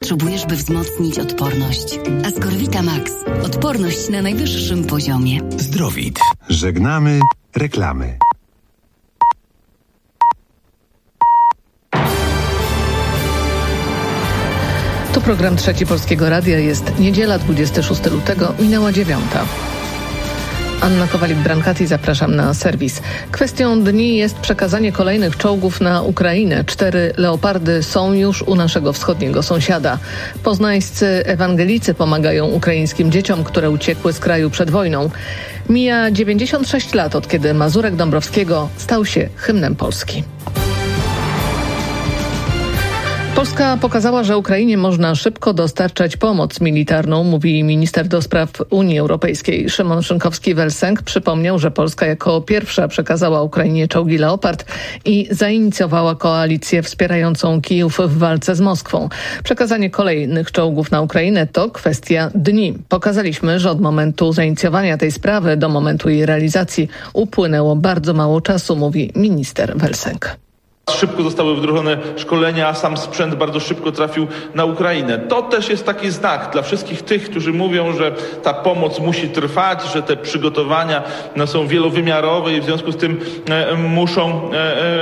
potrzebujesz, by wzmocnić odporność. Ascorvita Max. Odporność na najwyższym poziomie. Zdrowit. Żegnamy reklamy. To program Trzeci Polskiego Radia. Jest niedziela, 26 lutego, minęła 9. Anna Kowalik-Brankati, zapraszam na serwis. Kwestią dni jest przekazanie kolejnych czołgów na Ukrainę. 4 Leopardy są już u naszego wschodniego sąsiada. Poznańscy ewangelicy pomagają ukraińskim dzieciom, które uciekły z kraju przed wojną. Mija 96 lat, od kiedy Mazurek Dąbrowskiego stał się hymnem Polski. Polska pokazała, że Ukrainie można szybko dostarczać pomoc militarną, mówi minister do spraw Unii Europejskiej. Szymon Szynkowski-Welsenk przypomniał, że Polska jako pierwsza przekazała Ukrainie czołgi Leopard i zainicjowała koalicję wspierającą Kijów w walce z Moskwą. Przekazanie kolejnych czołgów na Ukrainę to kwestia dni. Pokazaliśmy, że od momentu zainicjowania tej sprawy do momentu jej realizacji upłynęło bardzo mało czasu, mówi minister Welsenk. Szybko zostały wdrożone szkolenia, a sam sprzęt bardzo szybko trafił na Ukrainę. To też jest taki znak dla wszystkich tych, którzy mówią, że ta pomoc musi trwać, że te przygotowania są wielowymiarowe i w związku z tym muszą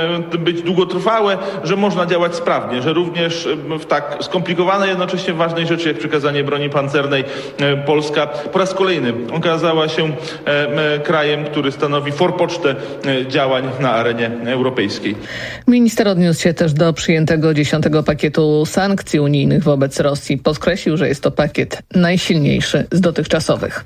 być długotrwałe, że można działać sprawnie, że również w tak skomplikowanej, jednocześnie ważnej rzeczy jak przekazanie broni pancernej Polska po raz kolejny okazała się krajem, który stanowi forpocztę działań na arenie europejskiej. Minister odniósł się też do przyjętego 10. pakietu sankcji unijnych wobec Rosji. Podkreślił, że jest to pakiet najsilniejszy z dotychczasowych.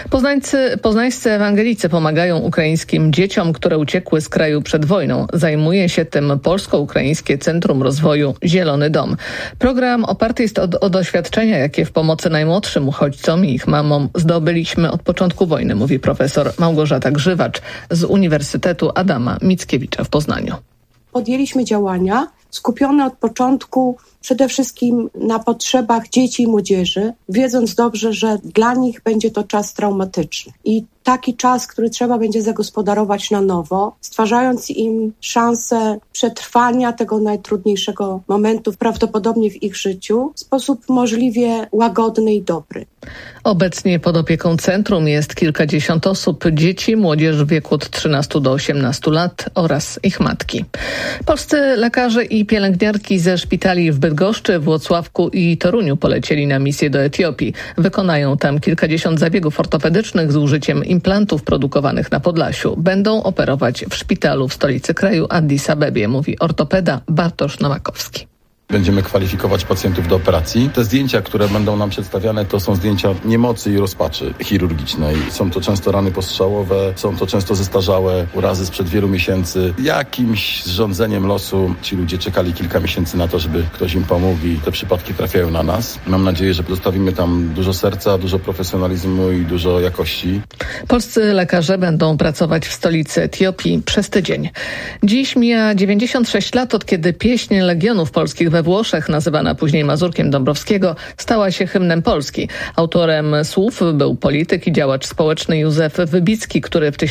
Poznańscy ewangelicy pomagają ukraińskim dzieciom, które uciekły z kraju przed wojną. Zajmuje się tym Polsko-Ukraińskie Centrum Rozwoju Zielony Dom. Program oparty jest o doświadczenia, jakie w pomocy najmłodszym uchodźcom i ich mamom zdobyliśmy od początku wojny, mówi profesor Małgorzata Grzywacz z Uniwersytetu Adama Mickiewicza w Poznaniu. Podjęliśmy działania skupione od początku przede wszystkim na potrzebach dzieci i młodzieży, wiedząc dobrze, że dla nich będzie to czas traumatyczny. I taki czas, który trzeba będzie zagospodarować na nowo, stwarzając im szansę przetrwania tego najtrudniejszego momentu prawdopodobnie w ich życiu w sposób możliwie łagodny i dobry. Obecnie pod opieką centrum jest kilkadziesiąt osób, dzieci, młodzież w wieku od 13 do 18 lat oraz ich matki. Polscy lekarze i pielęgniarki ze szpitali w Bydgoszczy, Włocławku i Toruniu polecieli na misję do Etiopii. Wykonają tam kilkadziesiąt zabiegów ortopedycznych z użyciem implantów produkowanych na Podlasiu. Będą operować w szpitalu w stolicy kraju Addis Abebie, mówi ortopeda Bartosz Nowakowski. Będziemy kwalifikować pacjentów do operacji. Te zdjęcia, które będą nam przedstawiane, to są zdjęcia niemocy i rozpaczy chirurgicznej. Są to często rany postrzałowe, są to często zestarzałe urazy sprzed wielu miesięcy. Jakimś zrządzeniem losu ci ludzie czekali kilka miesięcy na to, żeby ktoś im pomógł i te przypadki trafiają na nas. Mam nadzieję, że zostawimy tam dużo serca, dużo profesjonalizmu i dużo jakości. Polscy lekarze będą pracować w stolicy Etiopii przez tydzień. Dziś mija 96 lat, od kiedy pieśń Legionów Polskich we Włoszech, nazywana później Mazurkiem Dąbrowskiego, stała się hymnem Polski. Autorem słów był polityk i działacz społeczny Józef Wybicki, który w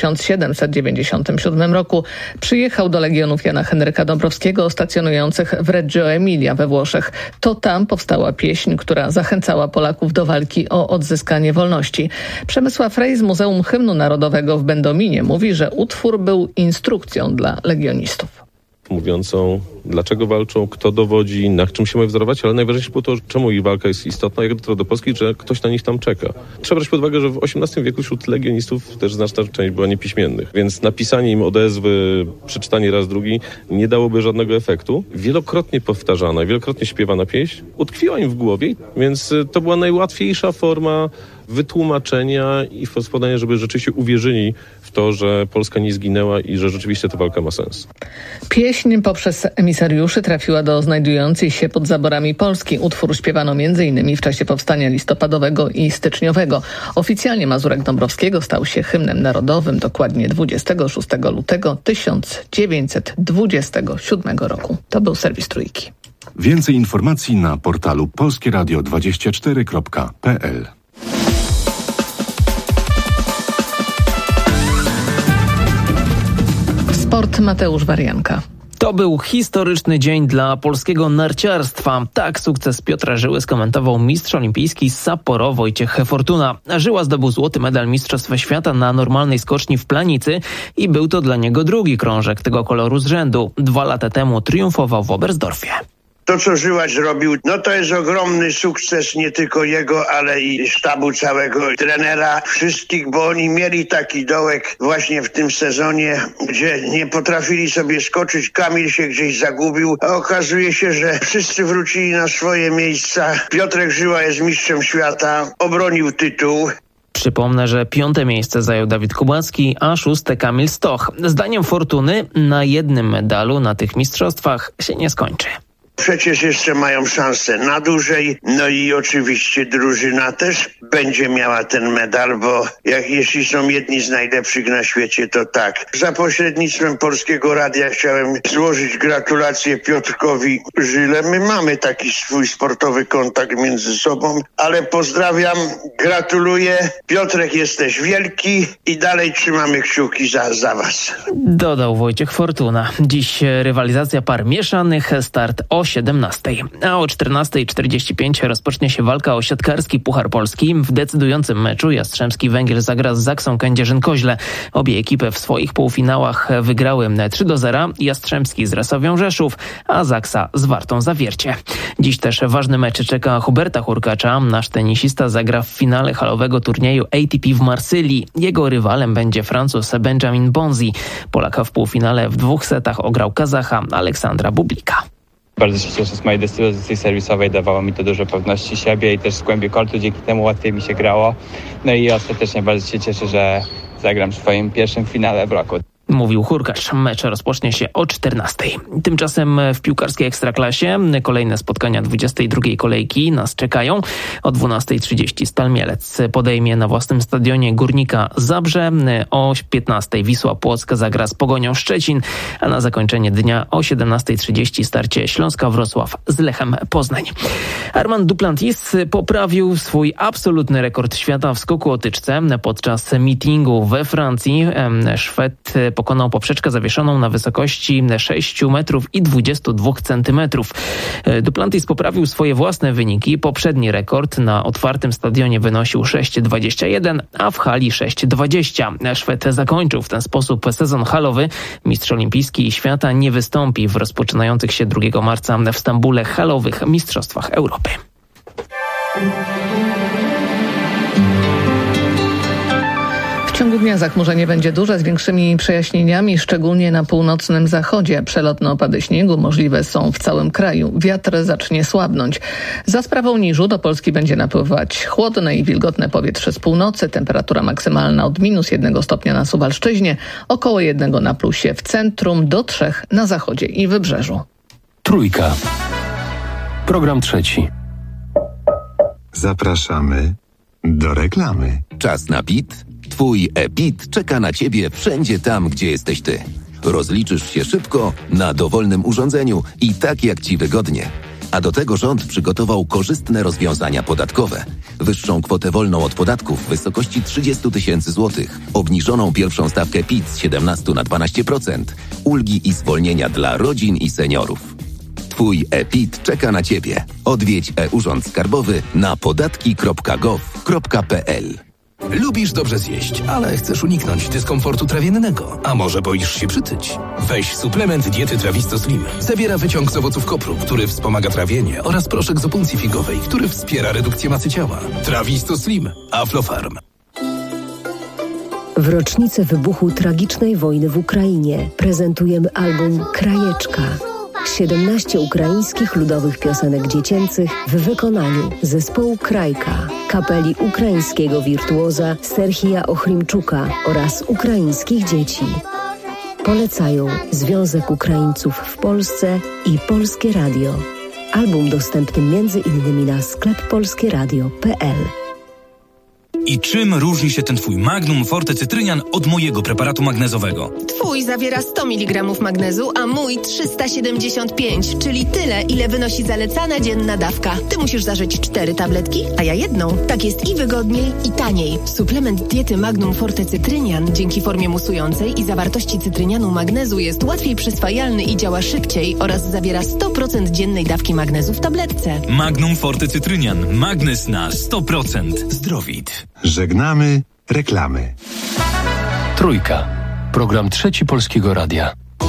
1797 roku przyjechał do Legionów Jana Henryka Dąbrowskiego stacjonujących w Reggio Emilia we Włoszech. To tam powstała pieśń, która zachęcała Polaków do walki o odzyskanie wolności. Przemysław Rej z Muzeum Hymnu Narodowego w Będominie mówi, że utwór był instrukcją dla legionistów. Mówiącą, dlaczego walczą, kto dowodzi, na czym się mają wzorować, ale najważniejsze było to, czemu ich walka jest istotna, jak dotarła do Polski, że ktoś na nich tam czeka. Trzeba brać pod uwagę, że w XVIII wieku wśród legionistów też znaczna część była niepiśmiennych, więc napisanie im odezwy, przeczytanie raz, drugi nie dałoby żadnego efektu. Wielokrotnie powtarzana, wielokrotnie śpiewana pieśń utkwiła im w głowie, więc to była najłatwiejsza forma wytłumaczenia i spodania, żeby rzeczywiście uwierzyli w to, że Polska nie zginęła i że rzeczywiście ta walka ma sens. Pieśń poprzez emisariuszy trafiła do znajdującej się pod zaborami Polski. Utwór śpiewano m.in. w czasie powstania listopadowego i styczniowego. Oficjalnie Mazurek Dąbrowskiego stał się hymnem narodowym dokładnie 26 lutego 1927 roku. To był serwis Trójki. Więcej informacji na portalu polskieradio24.pl. Sport Mateusz Warianka. To był historyczny dzień dla polskiego narciarstwa. Tak sukces Piotra Żyły skomentował mistrz olimpijski z Sapporo Wojciech Fortuna. Żyła zdobył złoty medal Mistrzostw Świata na normalnej skoczni w Planicy i był to dla niego drugi krążek tego koloru z rzędu. 2 lata temu triumfował w Oberstdorfie. To, co Żyła zrobił, to jest ogromny sukces nie tylko jego, ale i sztabu całego, trenera, wszystkich, bo oni mieli taki dołek właśnie w tym sezonie, gdzie nie potrafili sobie skoczyć. Kamil się gdzieś zagubił, a okazuje się, że wszyscy wrócili na swoje miejsca. Piotrek Żyła jest mistrzem świata, obronił tytuł. Przypomnę, że 5. miejsce zajął Dawid Kubacki, a 6. Kamil Stoch. Zdaniem Fortuny na jednym medalu na tych mistrzostwach się nie skończy. Przecież jeszcze mają szansę na dłużej, no i oczywiście drużyna też będzie miała ten medal, bo jeśli są jedni z najlepszych na świecie, to tak. Za pośrednictwem Polskiego Radia chciałem złożyć gratulacje Piotrkowi Żyle. My mamy taki swój sportowy kontakt między sobą, ale pozdrawiam, gratuluję. Piotrek, jesteś wielki i dalej trzymamy kciuki za was. Dodał Wojciech Fortuna. Dziś rywalizacja par mieszanych, start o 17, a o 14:45 rozpocznie się walka o siatkarski Puchar Polski. W decydującym meczu Jastrzębski Węgiel zagra z Zaksą Kędzierzyn-Koźle. Obie ekipy w swoich półfinałach wygrały 3-0. Jastrzębski z Rasowią Rzeszów, a Zaksa z Wartą Zawiercie. Dziś też ważny mecz czeka Huberta Hurkacza. Nasz tenisista zagra w finale halowego turnieju ATP w Marsylii. Jego rywalem będzie Francuz Benjamin Bonzi. Polaka w półfinale w 2 setach ograł Kazacha Aleksandra Bublika. Bardzo się cieszę z mojej dyspozycji serwisowej, dawało mi to dużo pewności siebie i też z głębi kortu, dzięki temu łatwiej mi się grało. No i ostatecznie bardzo się cieszę, że zagram w swoim pierwszym finale w roku. Mówił Hurkacz. Mecz rozpocznie się o 14. Tymczasem w piłkarskiej Ekstraklasie kolejne spotkania 22. kolejki nas czekają. O 12:30 Stal Mielec podejmie na własnym stadionie Górnika Zabrze. O 15:00 Wisła Płock zagra z Pogonią Szczecin, a na zakończenie dnia o 17:30 starcie Śląska Wrocław z Lechem Poznań. Armand Duplantis poprawił swój absolutny rekord świata w skoku o tyczce. Podczas meetingu we Francji Szwed pokonał poprzeczkę zawieszoną na wysokości 6 metrów i 22 centymetrów. Duplantis poprawił swoje własne wyniki. Poprzedni rekord na otwartym stadionie wynosił 6,21, a w hali 6,20. Szwed zakończył w ten sposób sezon halowy. Mistrz olimpijski świata nie wystąpi w rozpoczynających się 2 marca w Stambule halowych Mistrzostwach Europy. W ciągu dnia zachmurzenie będzie duże z większymi przejaśnieniami, szczególnie na północnym zachodzie. Przelotne opady śniegu możliwe są w całym kraju. Wiatr zacznie słabnąć. Za sprawą niżu do Polski będzie napływać chłodne i wilgotne powietrze z północy. Temperatura maksymalna od -1 stopnia na Suwalszczyźnie, około 1 na plusie w centrum, do 3 na zachodzie i wybrzeżu. Trójka. Program 3. Zapraszamy do reklamy. Czas na PIT? Twój e-PIT czeka na Ciebie wszędzie tam, gdzie jesteś Ty. Rozliczysz się szybko, na dowolnym urządzeniu i tak jak Ci wygodnie. A do tego rząd przygotował korzystne rozwiązania podatkowe. Wyższą kwotę wolną od podatków w wysokości 30 000 złotych. Obniżoną pierwszą stawkę PIT z 17 na 12%. Ulgi i zwolnienia dla rodzin i seniorów. Twój e-PIT czeka na Ciebie. Odwiedź e-Urząd Skarbowy na podatki.gov.pl. Lubisz dobrze zjeść, ale chcesz uniknąć dyskomfortu trawiennego. A może boisz się przytyć? Weź suplement diety Trawisto Slim. Zawiera wyciąg z owoców kopru, który wspomaga trawienie, oraz proszek z opuncji figowej, który wspiera redukcję masy ciała. Trawisto Slim. Aflofarm. W rocznicę wybuchu tragicznej wojny w Ukrainie prezentujemy album Krajeczka. 17 ukraińskich ludowych piosenek dziecięcych w wykonaniu zespołu Krajka, kapeli ukraińskiego wirtuoza Serhija Ochrimczuka oraz ukraińskich dzieci. Polecają Związek Ukraińców w Polsce i Polskie Radio. Album dostępny m.in. na skleppolskieradio.pl. I czym różni się ten twój Magnum Forte Cytrynian od mojego preparatu magnezowego? Twój zawiera 100 mg magnezu, a mój 375, czyli tyle, ile wynosi zalecana dzienna dawka. Ty musisz zażyć 4 tabletki, a ja jedną. Tak jest i wygodniej, i taniej. Suplement diety Magnum Forte Cytrynian dzięki formie musującej i zawartości cytrynianu magnezu jest łatwiej przyswajalny i działa szybciej oraz zawiera 100% dziennej dawki magnezu w tabletce. Magnum Forte Cytrynian. Magnez na 100%. Zdrowit. Żegnamy reklamy. Trójka. Program Trzeci Polskiego Radia.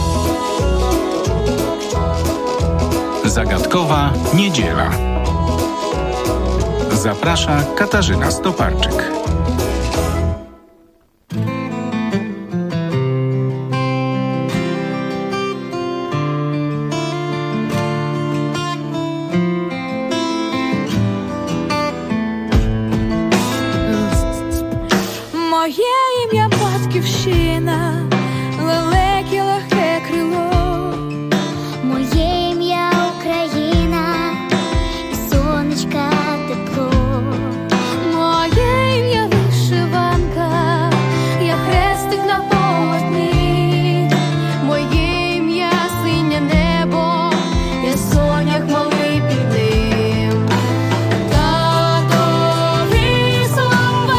Zagadkowa niedziela. Zaprasza Katarzyna Stoparczyk. Моє ім'я Батьківщина, велике легке крило. Моє ім'я Україна, і сонечка тепло. Моє ім'я вишиванка, я хрестик на полотні. Моє ім'я синє небо, я сонях малий під ним. Татові слова.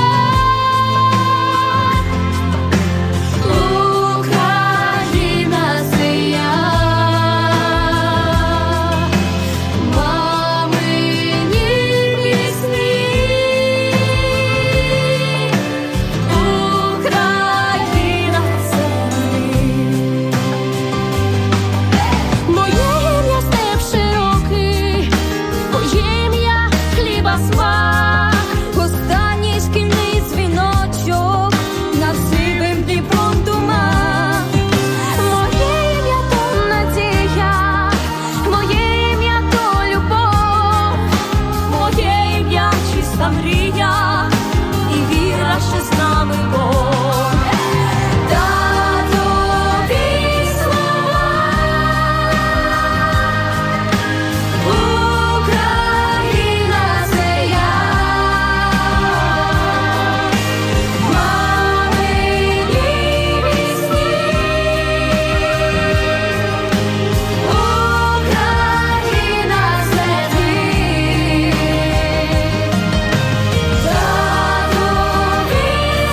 Україна це я, мамині пісні. Україна це ти. Моє ім'я степ широкий, моє ім'я хліба смак. Останній шкільний дзвіночок, над сивим Дніпром туман. Моє ім'я то надія, моє ім'я то любов. Моє ім'я чиста мрія, і віра, що з нами Бог. Татові слова. Україна це я, мамині пісні. Україна це ти. Татові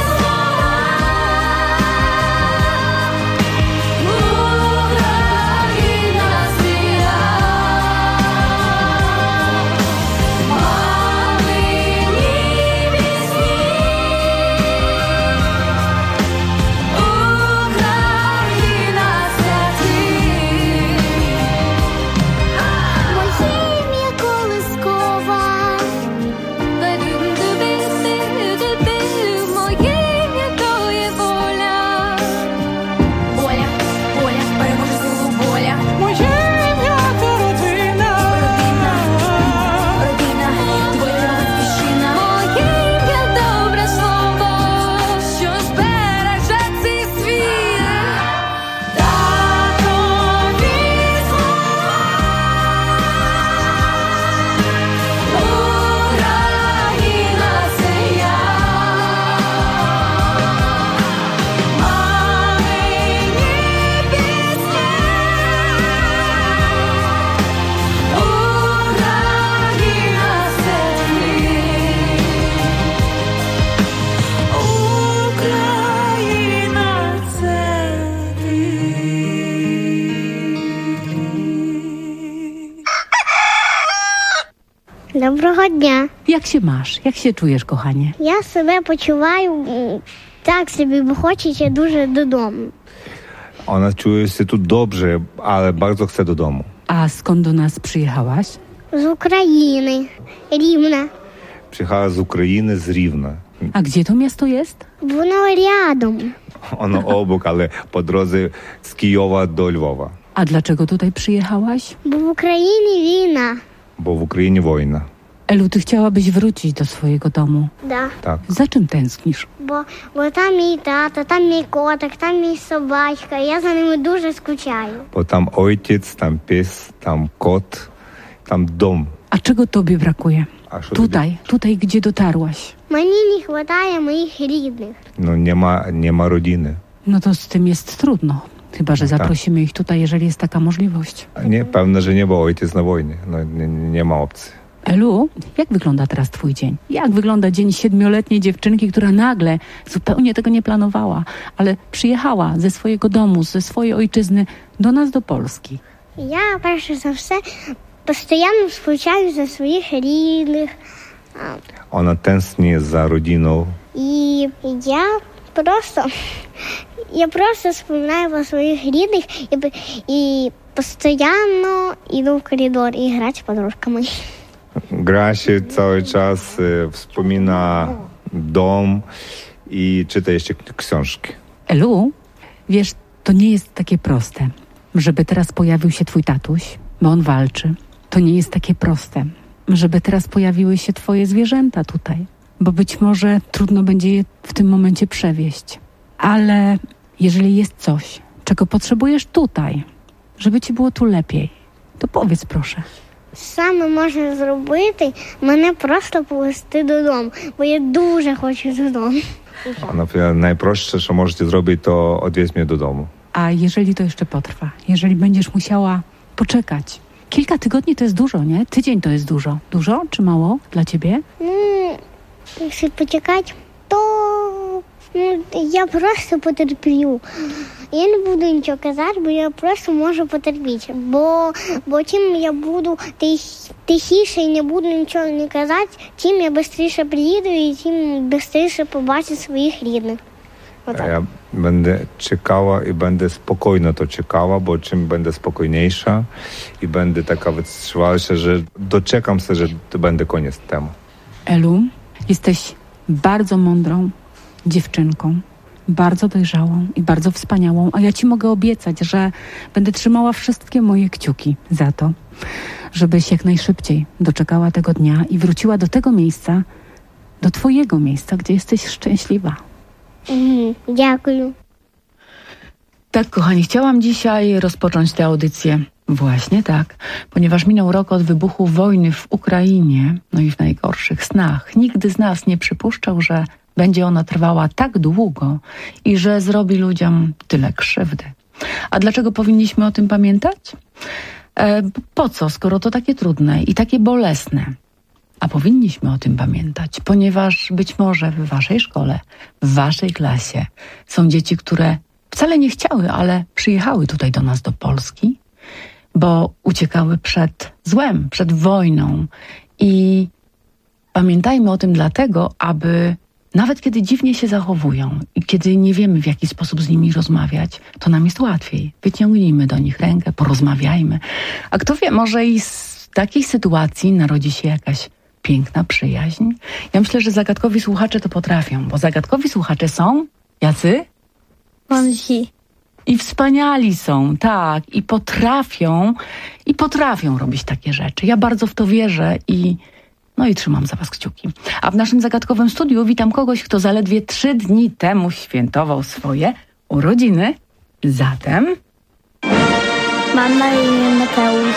Доброго дня. Jak się masz? Jak się czujesz, kochanie? Я себе почуваю так собі, бо хочеться дуже додому. Ona czuje się tu dobrze, ale bardzo chce do domu. A skąd do nas przyjechałaś? З України. Рівне. Przyjechała z Ukrainy, z Rivna. A gdzie to miasto jest? Воно рядом. Ono obok, ale po drodze z Kijowa do Lwowa. A dlaczego tutaj przyjechałaś? Бо в Україні війна. Bo w Ukrainie wojna. Elu, ty chciałabyś wrócić do swojego domu. Да. Tak. Za czym tęsknisz? Бо там мій тато, там мій котик, там мій собачка. Я за ними дуже скучаю. Bo tam ojciec, tam pies, tam kot, tam dom. A czego tobie brakuje? A co Tutaj, gdzie dotarłaś. Мені не хватає моїх рідних. No nie ma rodziny. No to z tym jest trudno. Chyba, że zaprosimy ich tutaj, jeżeli jest taka możliwość. Nie, pewne, że nie, bo ojciec na wojnie. No, nie ma opcji. Elu, jak wygląda teraz twój dzień? Jak wygląda dzień 7-letniej dziewczynki, która nagle zupełnie tego nie planowała, ale przyjechała ze swojego domu, ze swojej ojczyzny do nas, do Polski? Я, перше за все, постійно скучаю за своїх рідних. Ona tęskni za rodziną. І я просто вспоминаю про своїх рідних і постійно йду в коридор і грати з подружками. Gra się cały czas, wspomina dom i czyta jeszcze książki. Elu, wiesz, to nie jest takie proste, żeby teraz pojawił się twój tatuś, bo on walczy. To nie jest takie proste, żeby teraz pojawiły się twoje zwierzęta tutaj, bo być może trudno będzie je w tym momencie przewieźć. Ale jeżeli jest coś, czego potrzebujesz tutaj, żeby ci było tu lepiej, to powiedz proszę. Саме можна зробити, мене просто повезти додому, бо я дуже хочу додому. Najprostsze, co możecie zrobić, to odwieźć mnie do domu. A jeżeli to jeszcze potrwa, jeżeli będziesz musiała poczekać, kilka tygodni to jest dużo, nie? Tydzień to jest dużo. Dużo czy mało dla ciebie? Якщо почекати, то я просто потерплю. Я не буду нічого казати, бо я просто можу потерпіти. Бо чим я буду тихіше і не буду нічого не казати, тим я швидше приїду і тим швидше побачу своїх рідних. Ja będę czekała i będę spokojno to czekała, bo czym będę spokojniejsza i będę taka wytrwalsza, że doczekam się, że to będzie koniec temu. Elu, jesteś bardzo mądrą dziewczynką, bardzo dojrzałą i bardzo wspaniałą, a ja ci mogę obiecać, że będę trzymała wszystkie moje kciuki za to, żebyś jak najszybciej doczekała tego dnia i wróciła do tego miejsca, do twojego miejsca, gdzie jesteś szczęśliwa. Дякую. Tak, kochani, chciałam dzisiaj rozpocząć tę audycję właśnie tak, ponieważ minął rok od wybuchu wojny w Ukrainie, no i w najgorszych snach. Nigdy z nas nie przypuszczał, że będzie ona trwała tak długo i że zrobi ludziom tyle krzywdy. A dlaczego powinniśmy o tym pamiętać? Po co, skoro to takie trudne i takie bolesne? A powinniśmy o tym pamiętać, ponieważ być może w waszej szkole, w waszej klasie są dzieci, które wcale nie chciały, ale przyjechały tutaj do nas, do Polski, bo uciekały przed złem, przed wojną. I pamiętajmy o tym dlatego, aby nawet kiedy dziwnie się zachowują i kiedy nie wiemy, w jaki sposób z nimi rozmawiać, to nam jest łatwiej. Wyciągnijmy do nich rękę, porozmawiajmy. A kto wie, może i z takiej sytuacji narodzi się jakaś piękna przyjaźń. Ja myślę, że zagadkowi słuchacze to potrafią, bo zagadkowi słuchacze są jacy? Mądrzy. I wspaniali są, tak, i potrafią robić takie rzeczy. Ja bardzo w to wierzę i trzymam za was kciuki. A w naszym zagadkowym studiu witam kogoś, kto zaledwie 3 dni temu świętował swoje urodziny. Zatem... Mam na imię Mateusz.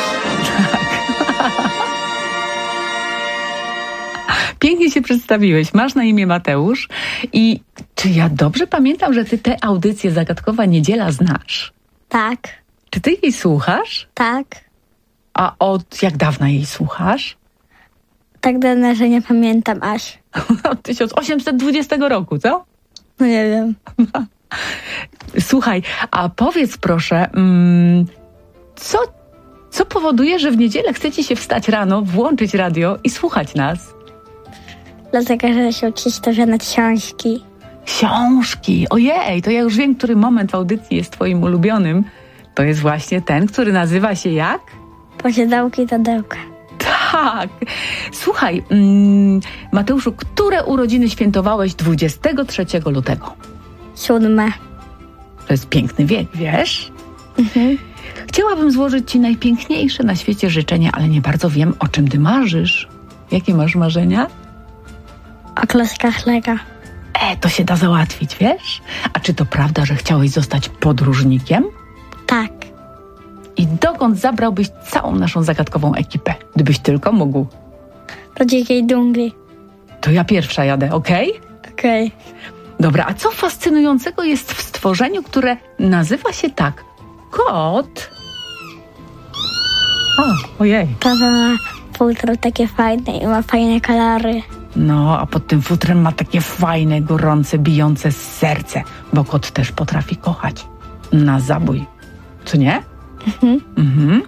Pięknie się przedstawiłeś. Masz na imię Mateusz. I czy ja dobrze pamiętam, że ty tę audycję Zagadkowa Niedziela znasz? Tak. Czy ty jej słuchasz? Tak. A od jak dawna jej słuchasz? Tak dawno, że nie pamiętam aż. Od 1820 roku, co? No nie wiem. Słuchaj, a powiedz proszę, co powoduje, że w niedzielę chcecie się wstać rano, włączyć radio i słuchać nas? Dlatego, że się uczyć to, że na książki. Książki! Ojej, to ja już wiem, który moment w audycji jest twoim ulubionym. To jest właśnie ten, który nazywa się jak? Posiadałki Tadełka. Tak. Słuchaj, Mateuszu, które urodziny świętowałeś 23 lutego? 7. To jest piękny wiek, wiesz? Mhm. Chciałabym złożyć ci najpiękniejsze na świecie życzenia, ale nie bardzo wiem, o czym ty marzysz. Jakie masz marzenia? O klockach Lego. To się da załatwić, wiesz? A czy to prawda, że chciałeś zostać podróżnikiem? Tak. I dokąd zabrałbyś całą naszą zagadkową ekipę, gdybyś tylko mógł? Do dzikiej dżungli. To ja pierwsza jadę, okej? Okej. Dobra, a co fascynującego jest w stworzeniu, które nazywa się tak? Kot? O, ojej. Tata ma futro takie fajne i ma fajne kolory. No, a pod tym futrem ma takie fajne, gorące, bijące serce, bo kot też potrafi kochać. Na zabój. Co nie? Mhm.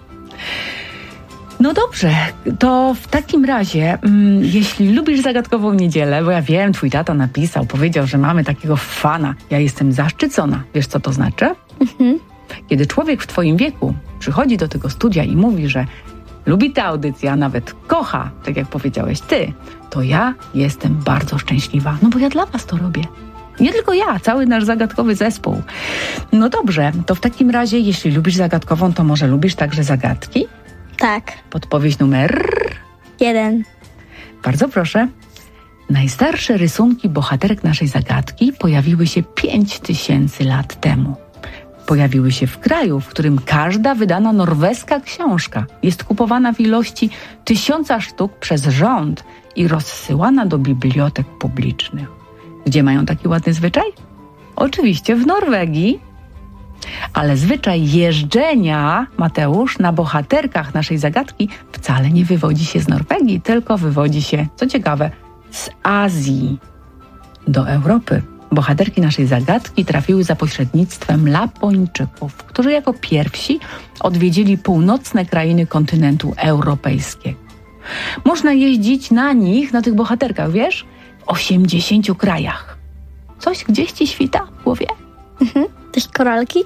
No dobrze, to w takim razie, jeśli lubisz Zagadkową Niedzielę, bo ja wiem, twój tata napisał, powiedział, że mamy takiego fana. Ja jestem zaszczycona. Wiesz, co to znaczy? Kiedy człowiek w twoim wieku przychodzi do tego studia i mówi, że lubi tę audycję, a nawet kocha, tak jak powiedziałeś ty, to ja jestem bardzo szczęśliwa. No bo ja dla was to robię. Nie tylko ja, cały nasz zagadkowy zespół. No dobrze, to w takim razie, jeśli lubisz Zagadkową, to może lubisz także zagadki? Tak. Podpowiedź numer 1. Bardzo proszę. Najstarsze rysunki bohaterek naszej zagadki pojawiły się 5000 lat temu. Pojawiły się w kraju, w którym każda wydana norweska książka jest kupowana w ilości 1000 sztuk przez rząd i rozsyłana do bibliotek publicznych. Gdzie mają taki ładny zwyczaj? Oczywiście w Norwegii. Ale zwyczaj jeżdżenia, Mateusz, na bohaterkach naszej zagadki wcale nie wywodzi się z Norwegii, tylko wywodzi się, co ciekawe, z Azji. Do Europy bohaterki naszej zagadki trafiły za pośrednictwem Lapończyków, którzy jako pierwsi odwiedzili północne krainy kontynentu europejskiego. Można jeździć na nich, na tych bohaterkach, wiesz? W 80 krajach. Coś gdzieś ci świta w głowie? Też koralki?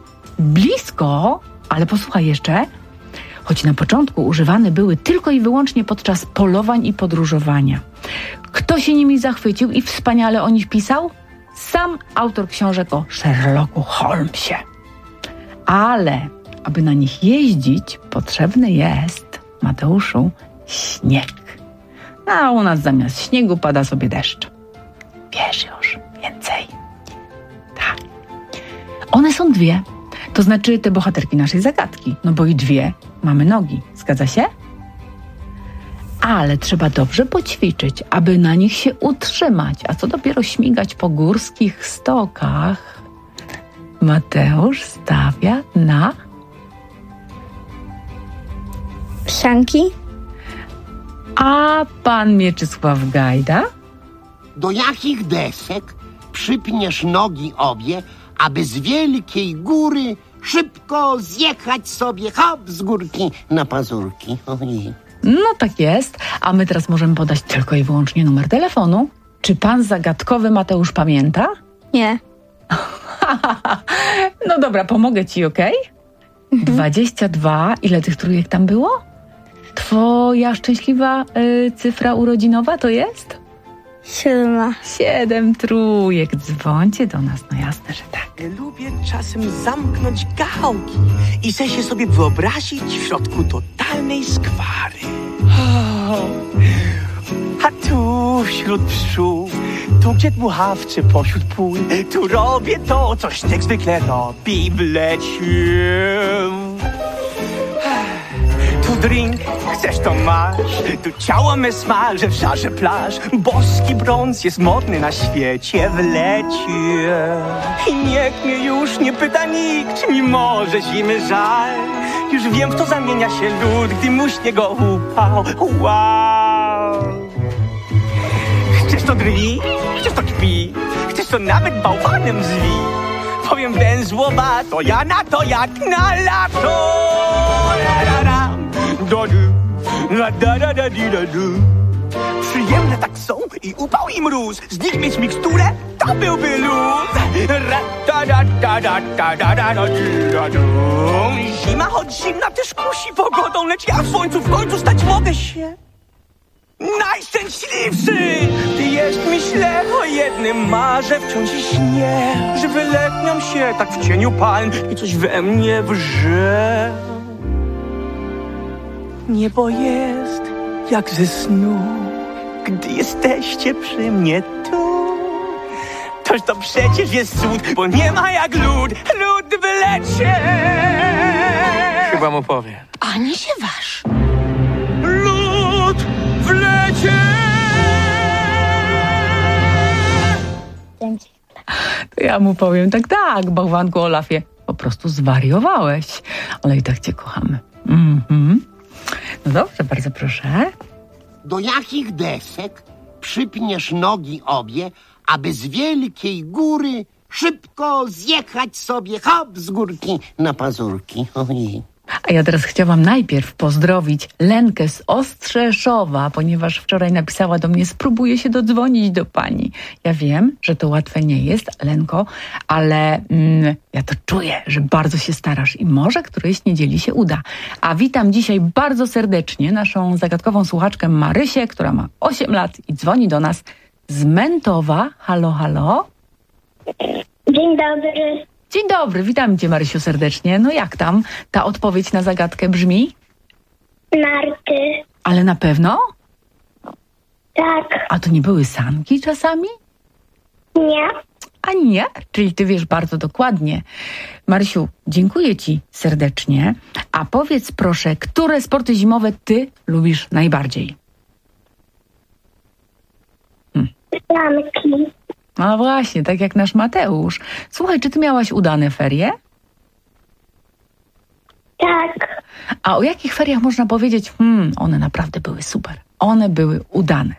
Blisko, ale posłuchaj jeszcze. Choć na początku używane były tylko i wyłącznie podczas polowań i podróżowania. Kto się nimi zachwycił i wspaniale o nich pisał? Sam autor książek o Sherlocku Holmesie. Ale aby na nich jeździć, potrzebny jest, Mateuszu, śnieg. A u nas zamiast śniegu pada sobie deszcz. Wiesz już więcej. Tak. One są dwie. To znaczy te bohaterki naszej zagadki. No bo i dwie mamy nogi. Zgadza się? Ale trzeba dobrze poćwiczyć, aby na nich się utrzymać. A co dopiero śmigać po górskich stokach. Mateusz stawia na... Psianki? A pan Mieczysław Gajda? Do jakich desek przypniesz nogi obie, aby z wielkiej góry szybko zjechać sobie hop z górki na pazurki? Ojej. No tak jest, a my teraz możemy podać tylko i wyłącznie numer telefonu. Czy pan zagadkowy Mateusz pamięta? Nie. No dobra, pomogę ci, okej? 22, ile tych trójek tam było? Twoja szczęśliwa cyfra urodzinowa to jest? 7. 7 trójek, dzwońcie do nas, no jasne, że tak. Lubię czasem zamknąć gałki i se się sobie wyobrazić w środku totalnej skwary. A tu wśród pszczół, tu gdzie dmuchawcy pośród pól, tu robię to, coś jak zwykle robi w lecie. Tu drink, chcesz to masz, tu ciało me smaże w żarze plaż. Boski brąz jest modny na świecie w lecie. I niech mnie już nie pyta nikt, czy mi może zimy żal. Już wiem, w co zamienia się lód, gdy muśnie go upał. Wow! Chcesz to drwi, chcesz to kpi, chcesz to nawet bałwanem zwi. Powiem węzłowa, to ja na to jak na lato. Przyjemne tak są i upał i mróz. Z nich mieć miksturę, to byłby luz. Zima, choć zimna też kusi pogodą, lecz ja w słońcu w końcu stać mogę się najszczęśliwszy. Ty jest, myślę o jednym, marzę wciąż i śnie, że wyletniam się tak w cieniu palm i coś we mnie wrze. Niebo jest jak ze snu, gdy jesteście przy mnie tu. Toż to przecież jest cud, bo nie ma jak lód w lecie. Chyba mu powiem. A nie się waż. Lód w lecie. Ja mu powiem, tak, bałwanku Olafie, po prostu zwariowałeś, ale i tak cię kochamy. No dobrze, bardzo proszę. Do jakich desek przypniesz nogi obie, aby z wielkiej góry szybko zjechać sobie hop z górki na pazurki? Ojej. A ja teraz chciałam najpierw pozdrowić Lenkę z Ostrzeszowa, ponieważ wczoraj napisała do mnie, spróbuję się dodzwonić do pani. Ja wiem, że to łatwe nie jest, Lenko, ale ja to czuję, że bardzo się starasz i może którejś niedzieli się uda. A witam dzisiaj bardzo serdecznie naszą zagadkową słuchaczkę Marysię, która ma 8 lat i dzwoni do nas z Mentowa. Halo, halo. Dzień dobry. Dzień dobry, witam cię Marysiu serdecznie. No jak tam ta odpowiedź na zagadkę brzmi? Narty. Ale na pewno? Tak. A to nie były sanki czasami? Nie. A nie? Czyli ty wiesz bardzo dokładnie. Marysiu, dziękuję ci serdecznie. A powiedz proszę, które sporty zimowe ty lubisz najbardziej? Sanki. No właśnie, tak jak nasz Mateusz. Słuchaj, czy ty miałaś udane ferie? Tak. A o jakich feriach można powiedzieć? One naprawdę były super. One były udane.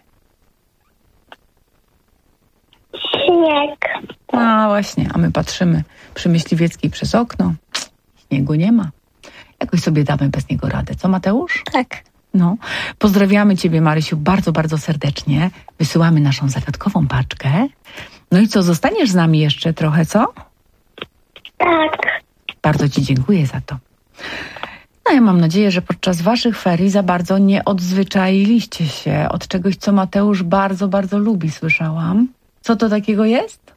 Śnieg. A właśnie, a my patrzymy przy Myśliwieckiej przez okno. Śniegu nie ma. Jakoś sobie damy bez niego radę. Co, Mateusz? Tak. No, pozdrawiamy ciebie, Marysiu, bardzo, bardzo serdecznie. Wysyłamy naszą zagadkową paczkę. No i co, zostaniesz z nami jeszcze trochę, co? Tak. Bardzo ci dziękuję za to. No ja mam nadzieję, że podczas waszych ferii za bardzo nie odzwyczailiście się od czegoś, co Mateusz bardzo, bardzo lubi, słyszałam. Co to takiego jest?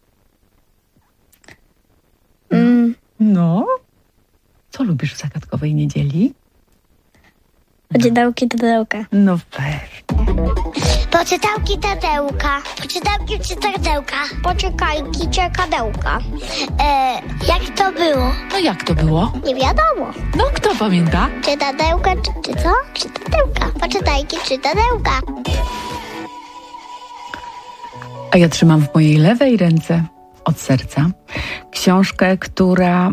No? Co lubisz w zagadkowej niedzieli? Poczytałki Tadełka. No pewnie. Poczytałki Tadełka. Poczytałki Tadełka. Poczekajki Czekadełka. Jak to było? No jak to było? Nie wiadomo. No kto pamięta? Czy Tadełka, czy co? Czy Tadełka. Poczytajki czy Tadełka. A ja trzymam w mojej lewej ręce od serca książkę, która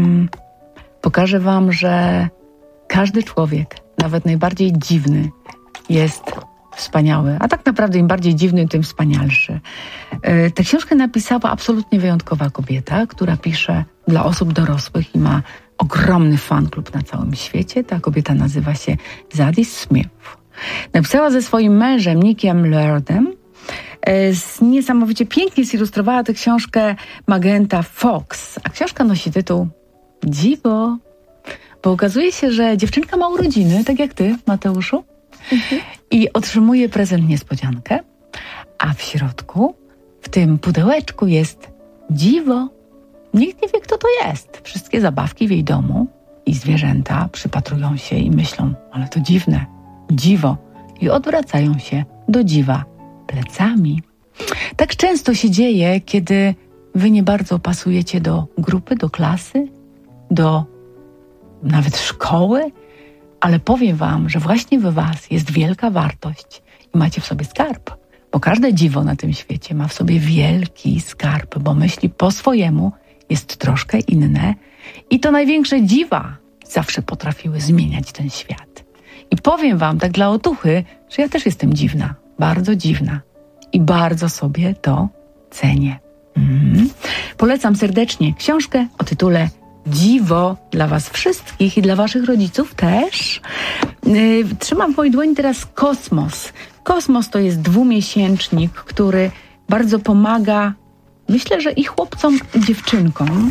pokaże wam, że każdy człowiek, nawet najbardziej dziwny, jest wspaniały. A tak naprawdę im bardziej dziwny, tym wspanialszy. Tę książkę napisała absolutnie wyjątkowa kobieta, która pisze dla osób dorosłych i ma ogromny fanklub na całym świecie. Ta kobieta nazywa się Zadie Smith. Napisała ze swoim mężem Nickiem Lordem. Niesamowicie pięknie zilustrowała tę książkę Magenta Fox. A książka nosi tytuł Dziwo. Bo okazuje się, że dziewczynka ma urodziny, tak jak ty, Mateuszu, i otrzymuje prezent niespodziankę, a w środku, w tym pudełeczku jest dziwo. Nikt nie wie, kto to jest. Wszystkie zabawki w jej domu i zwierzęta przypatrują się i myślą, ale to dziwne, dziwo, i odwracają się do dziwa plecami. Tak często się dzieje, kiedy wy nie bardzo pasujecie do grupy, do klasy, do nawet szkoły, ale powiem wam, że właśnie we was jest wielka wartość i macie w sobie skarb, bo każde dziwo na tym świecie ma w sobie wielki skarb, bo myśli po swojemu, jest troszkę inne i to największe dziwa zawsze potrafiły zmieniać ten świat. I powiem wam tak dla otuchy, że ja też jestem dziwna, bardzo dziwna i bardzo sobie to cenię. Polecam serdecznie książkę o tytule Dziwo dla was wszystkich i dla waszych rodziców też. Trzymam w mojej dłoni teraz Kosmos. Kosmos to jest 2-miesięcznik, który bardzo pomaga, myślę, że i chłopcom, i dziewczynkom.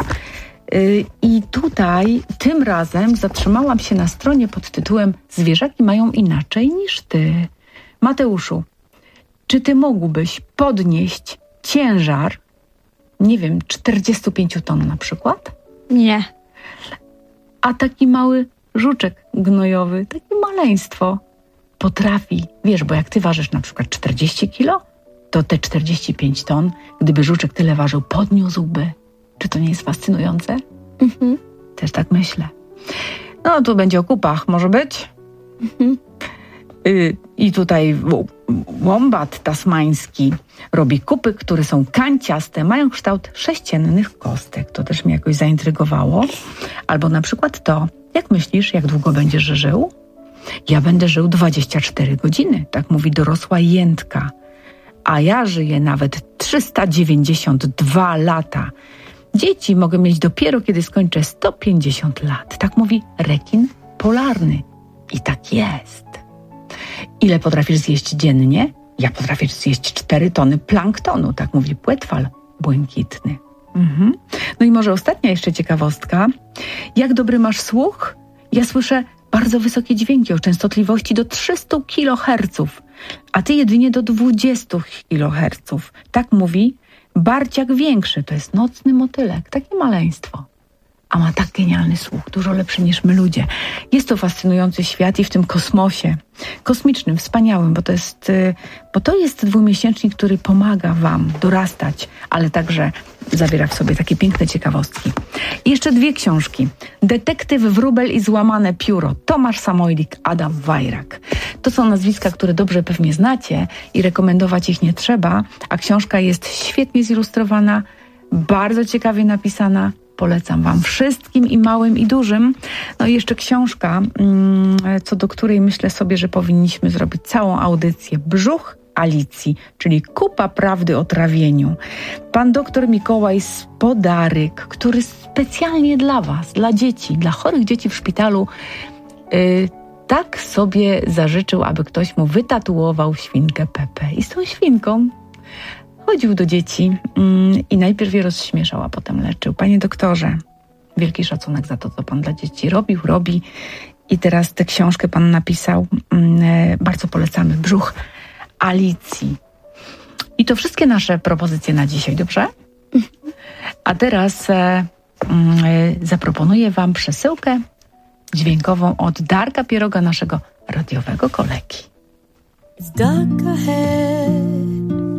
I tutaj tym razem zatrzymałam się na stronie pod tytułem Zwierzaki mają inaczej niż ty. Mateuszu, czy ty mógłbyś podnieść ciężar, nie wiem, 45 ton na przykład? Nie. A taki mały żuczek gnojowy, takie maleństwo, potrafi, wiesz, bo jak ty ważysz na przykład 40 kilo, to te 45 ton, gdyby żuczek tyle ważył, podniósłby. Czy to nie jest fascynujące? Też tak myślę. No, tu będzie o kupach, może być? I tutaj Wombat tasmański robi kupy, które są kanciaste, mają kształt sześciennych kostek. To też mnie jakoś zaintrygowało. Albo na przykład to, jak myślisz, jak długo będziesz żył? Ja będę żył 24 godziny, tak mówi dorosła jętka. A ja żyję nawet 392 lata. Dzieci mogę mieć dopiero, kiedy skończę 150 lat. Tak mówi rekin polarny. I tak jest. Ile potrafisz zjeść dziennie? Ja potrafię zjeść 4 tony planktonu, tak mówi płetwal błękitny. No i może ostatnia jeszcze ciekawostka. Jak dobry masz słuch? Ja słyszę bardzo wysokie dźwięki o częstotliwości do 300 kHz, a ty jedynie do 20 kHz. Tak mówi Barciak Większy, to jest nocny motylek, takie maleństwo. A ma tak genialny słuch, dużo lepszy niż my ludzie. Jest to fascynujący świat i w tym kosmosie kosmicznym, wspaniałym, bo to jest dwumiesięcznik, który pomaga wam dorastać, ale także zawiera w sobie takie piękne ciekawostki. I jeszcze 2 książki. Detektyw Wróbel i złamane pióro. Tomasz Samojlik, Adam Wajrak. To są nazwiska, które dobrze pewnie znacie i rekomendować ich nie trzeba, a książka jest świetnie zilustrowana, bardzo ciekawie napisana. Polecam wam wszystkim, i małym, i dużym. No i jeszcze książka, co do której myślę sobie, że powinniśmy zrobić całą audycję. Brzuch Alicji, czyli kupa prawdy o trawieniu. Pan doktor Mikołaj Spodaryk, który specjalnie dla was, dla dzieci, dla chorych dzieci w szpitalu, tak sobie zażyczył, aby ktoś mu wytatuował świnkę Pepę. I z tą świnką chodził do dzieci i najpierw je rozśmieszał, a potem leczył. Panie doktorze, wielki szacunek za to, co pan dla dzieci robi. I teraz tę książkę pan napisał. Bardzo polecamy. Brzuch Alicji. I to wszystkie nasze propozycje na dzisiaj, dobrze? A teraz zaproponuję wam przesyłkę dźwiękową od Darka Pieroga, naszego radiowego kolegi. It's dark ahead.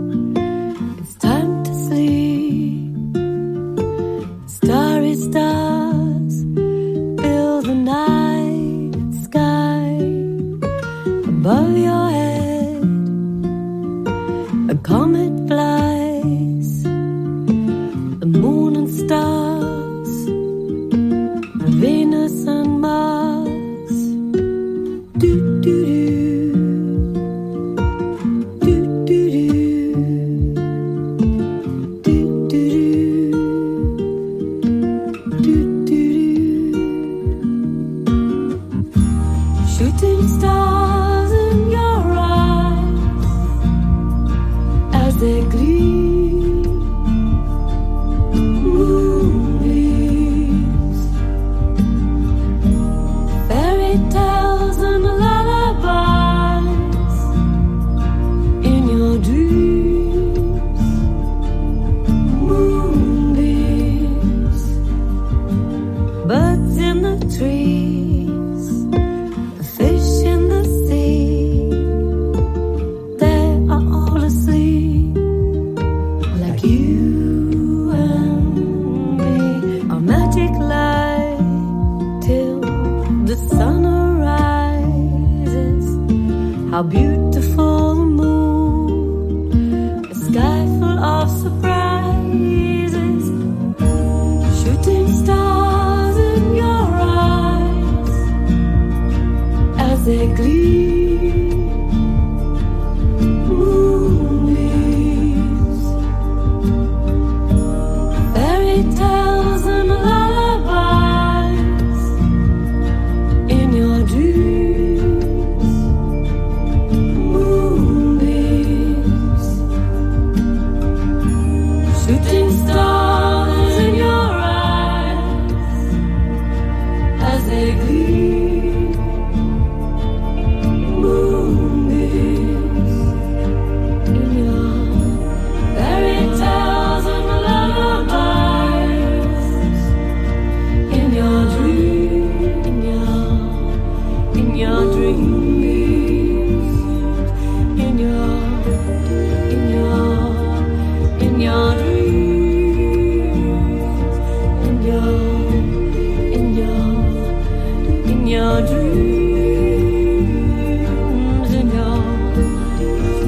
Time to sleep. Starry stars fill the night sky. Above your head, a comet flies. The moon and stars, Venus and Mars. Do do do. How beautiful the moon, a sky full of surprises, shooting stars in your eyes as they gleam, moonbeams, fairy tales and lullabies in your dreams. Shooting stars in your eyes as they gleam, moonbeams in your fairy tales and lullabies in your dreams, in your dreams, in your dreams. Your dreams and your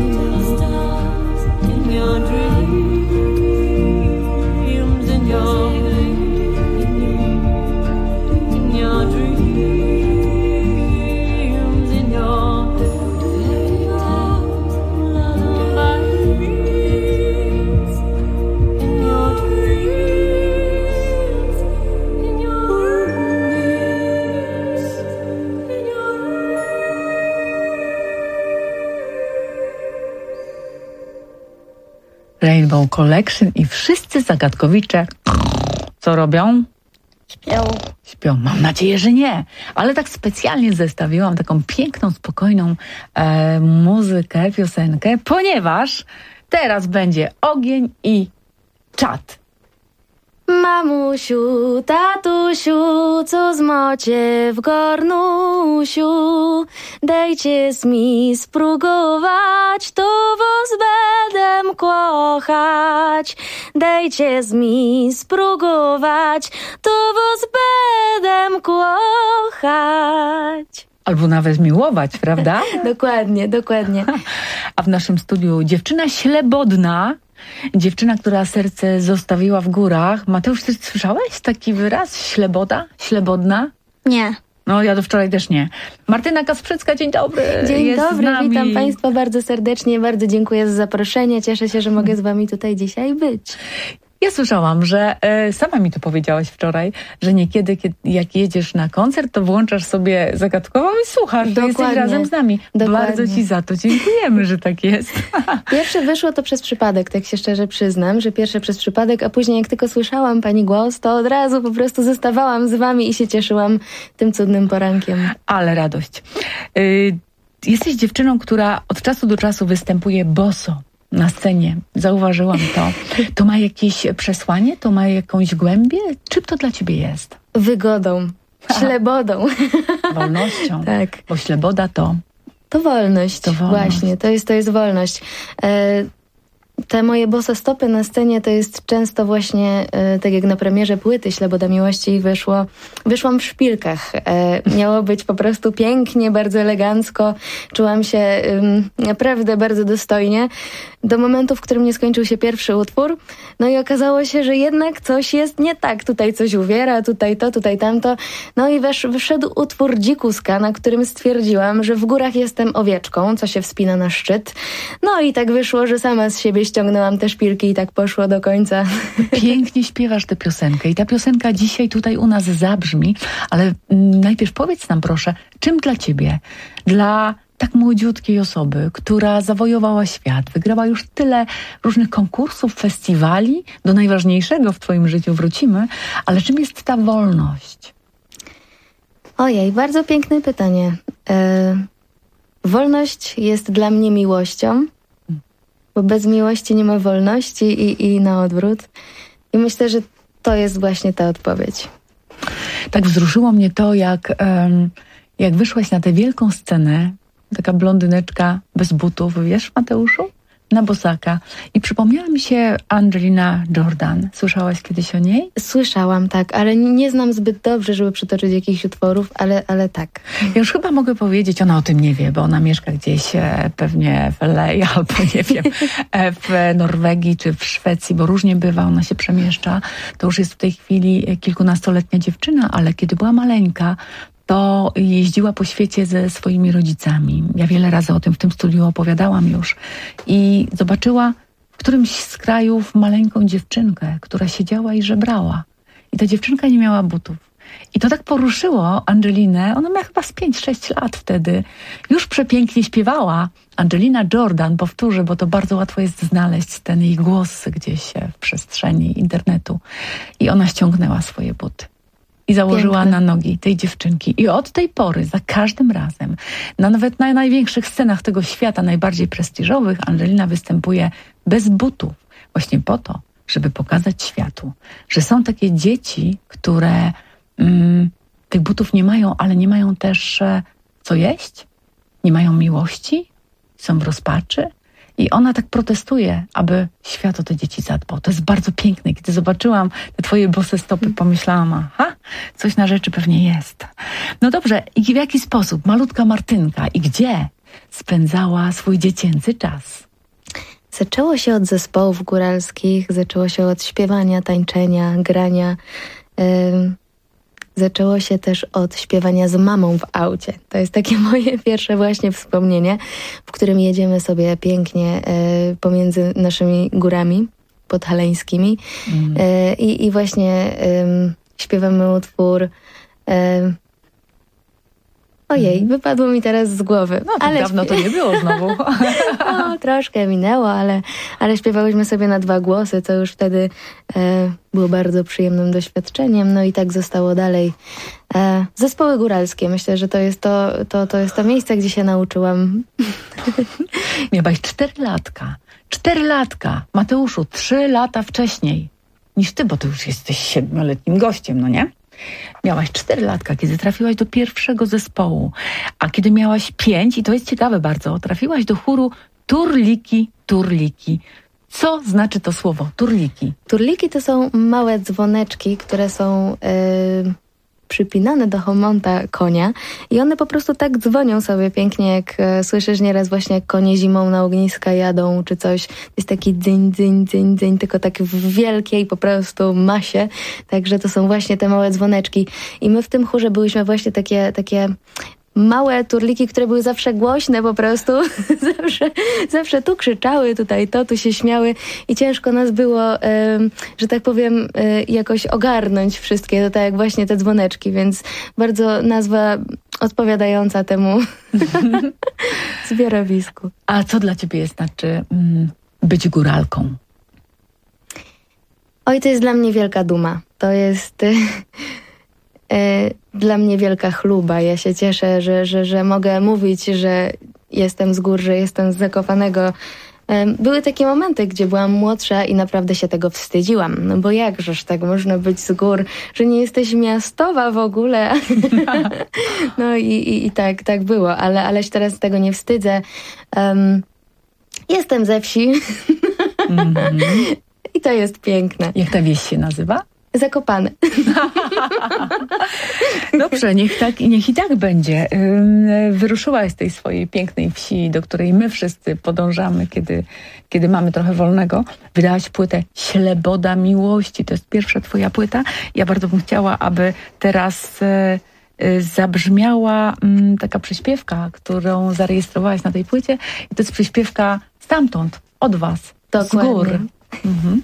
Rainbow Collection i wszyscy zagadkowicze co robią? Śpią. Mam nadzieję, że nie. Ale tak specjalnie zestawiłam taką piękną, spokojną muzykę, piosenkę, ponieważ teraz będzie ogień i czad. Mamusiu, tatusiu, co zmocie w garnusiu, dejcie mi spróbować, to was będę kochać. Dejcie mi spróbować, to was będę kochać. Albo nawet miłować, prawda? Dokładnie. A w naszym studiu dziewczyna ślebodna, dziewczyna, która serce zostawiła w górach. Mateusz, ty słyszałeś taki wyraz? Śleboda? Ślebodna? Nie. No, ja do wczoraj też nie. Martyna Kasprzycka, dzień dobry. Dzień dobry, witam Państwa bardzo serdecznie. Bardzo dziękuję za zaproszenie. Cieszę się, że mogę z Wami tutaj dzisiaj być. Ja słyszałam, że sama mi to powiedziałaś wczoraj, że niekiedy, jak jedziesz na koncert, to włączasz sobie zagadkową i słuchasz, że jesteś razem z nami. Dokładnie. Bardzo Ci za to dziękujemy, że tak jest. Pierwsze wyszło to przez przypadek, tak się szczerze przyznam, że pierwsze przez przypadek, a później jak tylko słyszałam Pani głos, to od razu po prostu zostawałam z Wami i się cieszyłam tym cudnym porankiem. Ale radość. Jesteś dziewczyną, która od czasu do czasu występuje boso na scenie. Zauważyłam to. To ma jakieś przesłanie? To ma jakąś głębię? Czym to dla ciebie jest? Wygodą. Ślebodą. Wolnością. Tak. Bo śleboda to... To wolność. Właśnie. To jest wolność. Te moje bose stopy na scenie to jest często właśnie, tak jak na premierze płyty Śleboda Miłości i wyszłam w szpilkach. Miało być po prostu pięknie, bardzo elegancko. Czułam się naprawdę bardzo dostojnie. Do momentu, w którym nie skończył się pierwszy utwór. No i okazało się, że jednak coś jest nie tak. Tutaj coś uwiera, tutaj to, tutaj tamto. No i wyszedł utwór Dzikuska, na którym stwierdziłam, że w górach jestem owieczką, co się wspina na szczyt. No i tak wyszło, że sama z siebie ściągnęłam te szpilki i tak poszło do końca. Pięknie śpiewasz tę piosenkę i ta piosenka dzisiaj tutaj u nas zabrzmi, ale najpierw powiedz nam proszę, czym dla ciebie, dla tak młodziutkiej osoby, która zawojowała świat, wygrała już tyle różnych konkursów, festiwali, do najważniejszego w twoim życiu wrócimy, ale czym jest ta wolność? Ojej, bardzo piękne pytanie. Wolność jest dla mnie miłością, bo bez miłości nie ma wolności i na odwrót. I myślę, że to jest właśnie ta odpowiedź. Tak wzruszyło mnie to, jak wyszłaś na tę wielką scenę, taka blondyneczka bez butów, wiesz, Mateuszu? Na bosaka. I przypomniała mi się Angelina Jordan. Słyszałaś kiedyś o niej? Słyszałam, tak, ale nie znam zbyt dobrze, żeby przytoczyć jakichś utworów, ale tak. Ja już chyba mogę powiedzieć, ona o tym nie wie, bo ona mieszka gdzieś pewnie w LA albo nie wiem, w Norwegii czy w Szwecji, bo różnie bywa, ona się przemieszcza. To już jest w tej chwili kilkunastoletnia dziewczyna, ale kiedy była maleńka, to jeździła po świecie ze swoimi rodzicami. Ja wiele razy o tym w tym studiu opowiadałam już. I zobaczyła w którymś z krajów maleńką dziewczynkę, która siedziała i żebrała. I ta dziewczynka nie miała butów. I to tak poruszyło Angelinę. Ona miała chyba z 5-6 lat wtedy. Już przepięknie śpiewała. Angelina Jordan, powtórzę, bo to bardzo łatwo jest znaleźć ten jej głos gdzieś w przestrzeni internetu. I ona ściągnęła swoje buty. I założyła na nogi tej dziewczynki. I od tej pory, za każdym razem, nawet na największych scenach tego świata, najbardziej prestiżowych, Angelina występuje bez butów. Właśnie po to, żeby pokazać światu, że są takie dzieci, które tych butów nie mają, ale nie mają też co jeść, nie mają miłości, są w rozpaczy. I ona tak protestuje, aby świat o te dzieci zadbał. To jest bardzo piękne. Kiedy zobaczyłam te twoje bose stopy, pomyślałam, aha, coś na rzeczy pewnie jest. No dobrze, i w jaki sposób malutka Martynka i gdzie spędzała swój dziecięcy czas? Zaczęło się od zespołów góralskich, zaczęło się od śpiewania, tańczenia, grania. Zaczęło się też od śpiewania z mamą w aucie. To jest takie moje pierwsze właśnie wspomnienie, w którym jedziemy sobie pięknie pomiędzy naszymi górami podhaleńskimi i właśnie śpiewamy utwór Ojej, wypadło mi teraz z głowy. No, tak dawno to nie było znowu. No, troszkę minęło, ale śpiewałyśmy sobie na 2 głosy, co już wtedy było bardzo przyjemnym doświadczeniem. No i tak zostało dalej. Zespoły góralskie. Myślę, że to jest to miejsce, gdzie się nauczyłam. Miałaś 4-latka. 4-latka. Mateuszu, 3 lata wcześniej niż ty, bo ty już jesteś 7-letnim gościem, no nie? Miałaś 4-latka, kiedy trafiłaś do pierwszego zespołu, a kiedy miałaś 5, i to jest ciekawe bardzo, trafiłaś do chóru Turliki, Turliki. Co znaczy to słowo, turliki? Turliki to są małe dzwoneczki, które są przypinane do homonta konia i one po prostu tak dzwonią sobie pięknie, jak słyszysz nieraz właśnie, jak konie zimą na ogniska jadą, czy coś. To jest taki dzyń, dzyń, dzyń, dzyń, tylko tak w wielkiej po prostu masie. Także to są właśnie te małe dzwoneczki. I my w tym chórze byłyśmy właśnie takie małe turliki, które były zawsze głośne po prostu. zawsze tu krzyczały, tutaj to, tu się śmiały i ciężko nas było, że tak powiem, jakoś ogarnąć wszystkie, to tak jak właśnie te dzwoneczki, więc bardzo nazwa odpowiadająca temu zbiorowisku. A co dla ciebie znaczy być góralką? Oj, to jest dla mnie wielka duma. To jest dla mnie wielka chluba. Ja się cieszę, że mogę mówić, że jestem z gór, że jestem z Zakopanego. Były takie momenty, gdzie byłam młodsza i naprawdę się tego wstydziłam. No bo jakżeż tak można być z gór, że nie jesteś miastowa w ogóle. No i tak było, ale się teraz tego nie wstydzę. Jestem ze wsi. I to jest piękne. Jak ta wieś się nazywa? Zakopane. Dobrze, niech i tak będzie. Wyruszyłaś z tej swojej pięknej wsi, do której my wszyscy podążamy, kiedy mamy trochę wolnego. Wydałaś płytę Śleboda Miłości. To jest pierwsza twoja płyta. Ja bardzo bym chciała, aby teraz zabrzmiała taka przyśpiewka, którą zarejestrowałaś na tej płycie. I to jest przyśpiewka stamtąd, od was, dokładnie. Z gór. Mhm.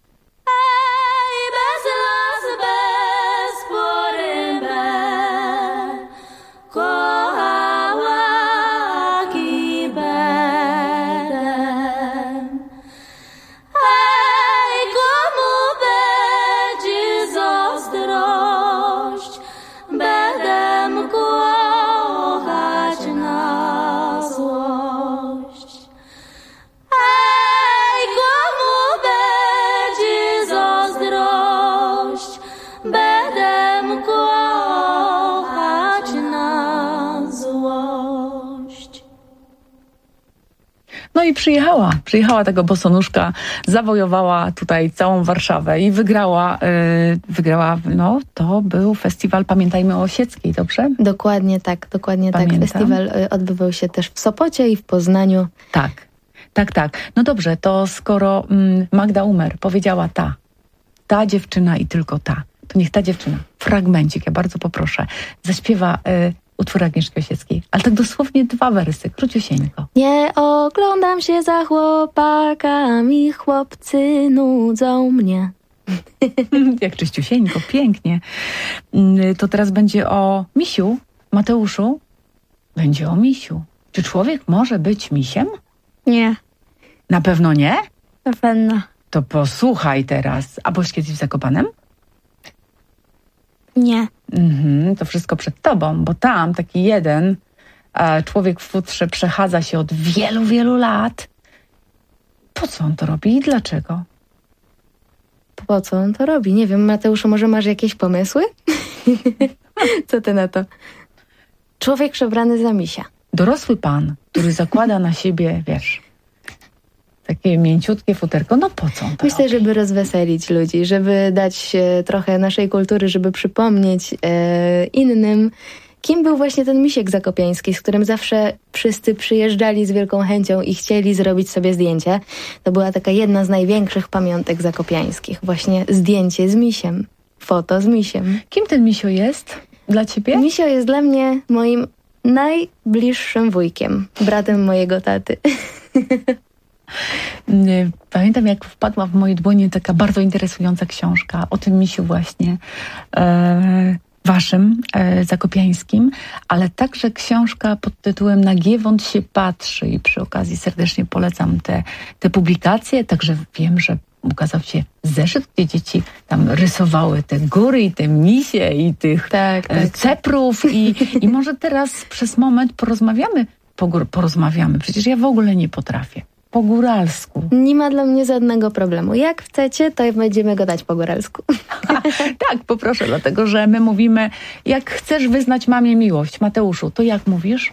No i przyjechała tego bosonuszka, zawojowała tutaj całą Warszawę i wygrała, no to był festiwal Pamiętajmy o Osieckiej, dobrze? Dokładnie tak. Festiwal odbywał się też w Sopocie i w Poznaniu. Tak. No dobrze, to skoro Magda Umer powiedziała ta dziewczyna i tylko ta, to niech ta dziewczyna, fragmencik, ja bardzo poproszę, zaśpiewa utwór Agnieszki Osieckiej, ale tak dosłownie 2 wersy, króciusieńko. Nie oglądam się za chłopakami, chłopcy nudzą mnie. Jak czyściusieńko, pięknie. To teraz będzie o misiu, Mateuszu. Będzie o misiu. Czy człowiek może być misiem? Nie. Na pewno nie? Na pewno. To posłuchaj teraz. A byłeś kiedyś w Zakopanem? Nie. To wszystko przed tobą, bo tam taki jeden człowiek w futrze przechadza się od wielu, wielu lat. Po co on to robi i dlaczego? Po co on to robi? Nie wiem, Mateuszu, może masz jakieś pomysły? Co ty na to? Człowiek przebrany za misia. Dorosły pan, który zakłada na siebie, wiesz, takie mięciutkie futerko, no po co on to Myślę, robi? żeby rozweselić ludzi, żeby dać trochę naszej kultury, żeby przypomnieć innym, kim był właśnie ten misiek zakopiański, z którym zawsze wszyscy przyjeżdżali z wielką chęcią i chcieli zrobić sobie zdjęcie. To była taka jedna z największych pamiątek zakopiańskich. Właśnie zdjęcie z misiem. Foto z misiem. Kim ten misio jest dla ciebie? Misio jest dla mnie moim najbliższym wujkiem. Bratem mojego taty. Pamiętam, jak wpadła w moje dłonie taka bardzo interesująca książka o tym misiu właśnie. waszym, zakopiańskim, ale także książka pod tytułem Na Giewont się patrzy i przy okazji serdecznie polecam te publikacje. Także wiem, że ukazał się zeszyt, gdzie dzieci tam rysowały te góry i te misie i tych ceprów i może teraz przez moment porozmawiamy. Przecież ja w ogóle nie potrafię. Po góralsku. Nie ma dla mnie żadnego problemu. Jak chcecie, to będziemy gadać po góralsku. Tak, poproszę, dlatego że my mówimy, jak chcesz wyznać mamie miłość, Mateuszu, to jak mówisz?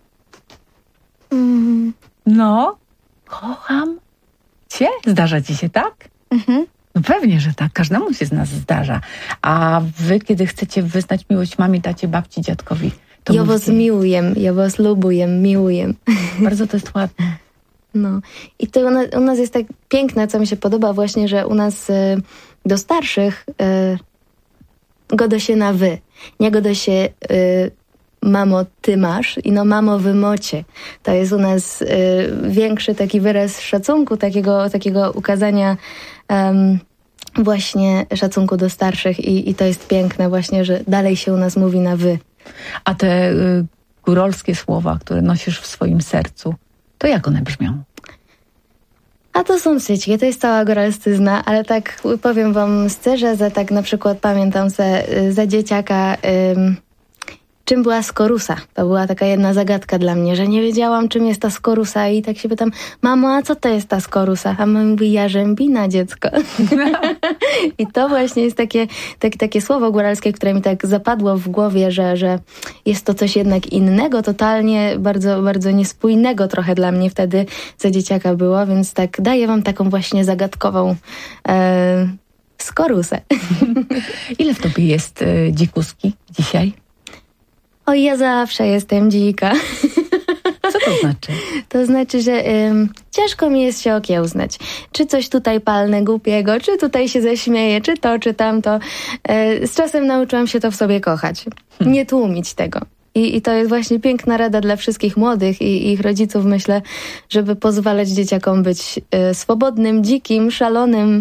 No, kocham cię? Zdarza ci się tak? No pewnie, że tak. Każdemu się z nas zdarza. A wy, kiedy chcecie wyznać miłość mamie, tacie, babci, dziadkowi, to ja was miłuję, ja was lubuję, miłuję. Bardzo to jest ładne. No. I to u nas jest tak piękne, co mi się podoba właśnie, że u nas do starszych godo się na wy. Nie godo się mamo, ty masz i no mamo, wy mocie. To jest u nas większy taki wyraz szacunku, takiego ukazania właśnie szacunku do starszych i to jest piękne właśnie, że dalej się u nas mówi na wy. A te góralskie słowa, które nosisz w swoim sercu, to jak one brzmią? A to są wszystkie, to jest cała góralszczyzna, ale tak powiem wam szczerze, że tak na przykład pamiętam za dzieciaka, czym była skorusa. To była taka jedna zagadka dla mnie, że nie wiedziałam, czym jest ta skorusa i tak się pytam, mamo, a co to jest ta skorusa? A mama mówi, jarzębina, dziecko. I to właśnie jest takie słowo góralskie, które mi tak zapadło w głowie, że jest to coś jednak innego, totalnie bardzo, bardzo niespójnego trochę dla mnie wtedy za dzieciaka było, więc tak daję wam taką właśnie zagadkową skorusę. Ile w tobie jest dzikuski dzisiaj? Oj, ja zawsze jestem dzika. Co to znaczy? To znaczy, że ciężko mi jest się okiełznać. Czy coś tutaj palnę głupiego, czy tutaj się zaśmieję, czy to, czy tamto. Z czasem nauczyłam się to w sobie kochać. Nie tłumić tego. I to jest właśnie piękna rada dla wszystkich młodych i ich rodziców, myślę, żeby pozwalać dzieciakom być swobodnym, dzikim, szalonym.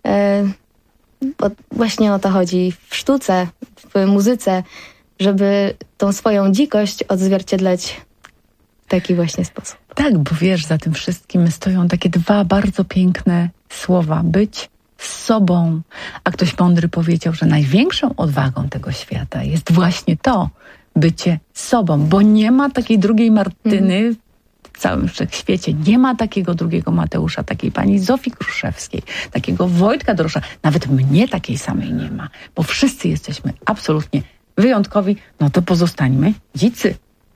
Bo właśnie o to chodzi w sztuce, w muzyce, żeby tą swoją dzikość odzwierciedlać w taki właśnie sposób. Tak, bo wiesz, za tym wszystkim stoją takie dwa bardzo piękne słowa. Być sobą. A ktoś mądry powiedział, że największą odwagą tego świata jest właśnie to, bycie sobą, bo nie ma takiej drugiej Martyny w całym wszechświecie. Nie ma takiego drugiego Mateusza, takiej pani Zofii Kruszewskiej, takiego Wojtka Dorosza. Nawet mnie takiej samej nie ma, bo wszyscy jesteśmy absolutnie wyjątkowi, no to pozostańmy dzicy.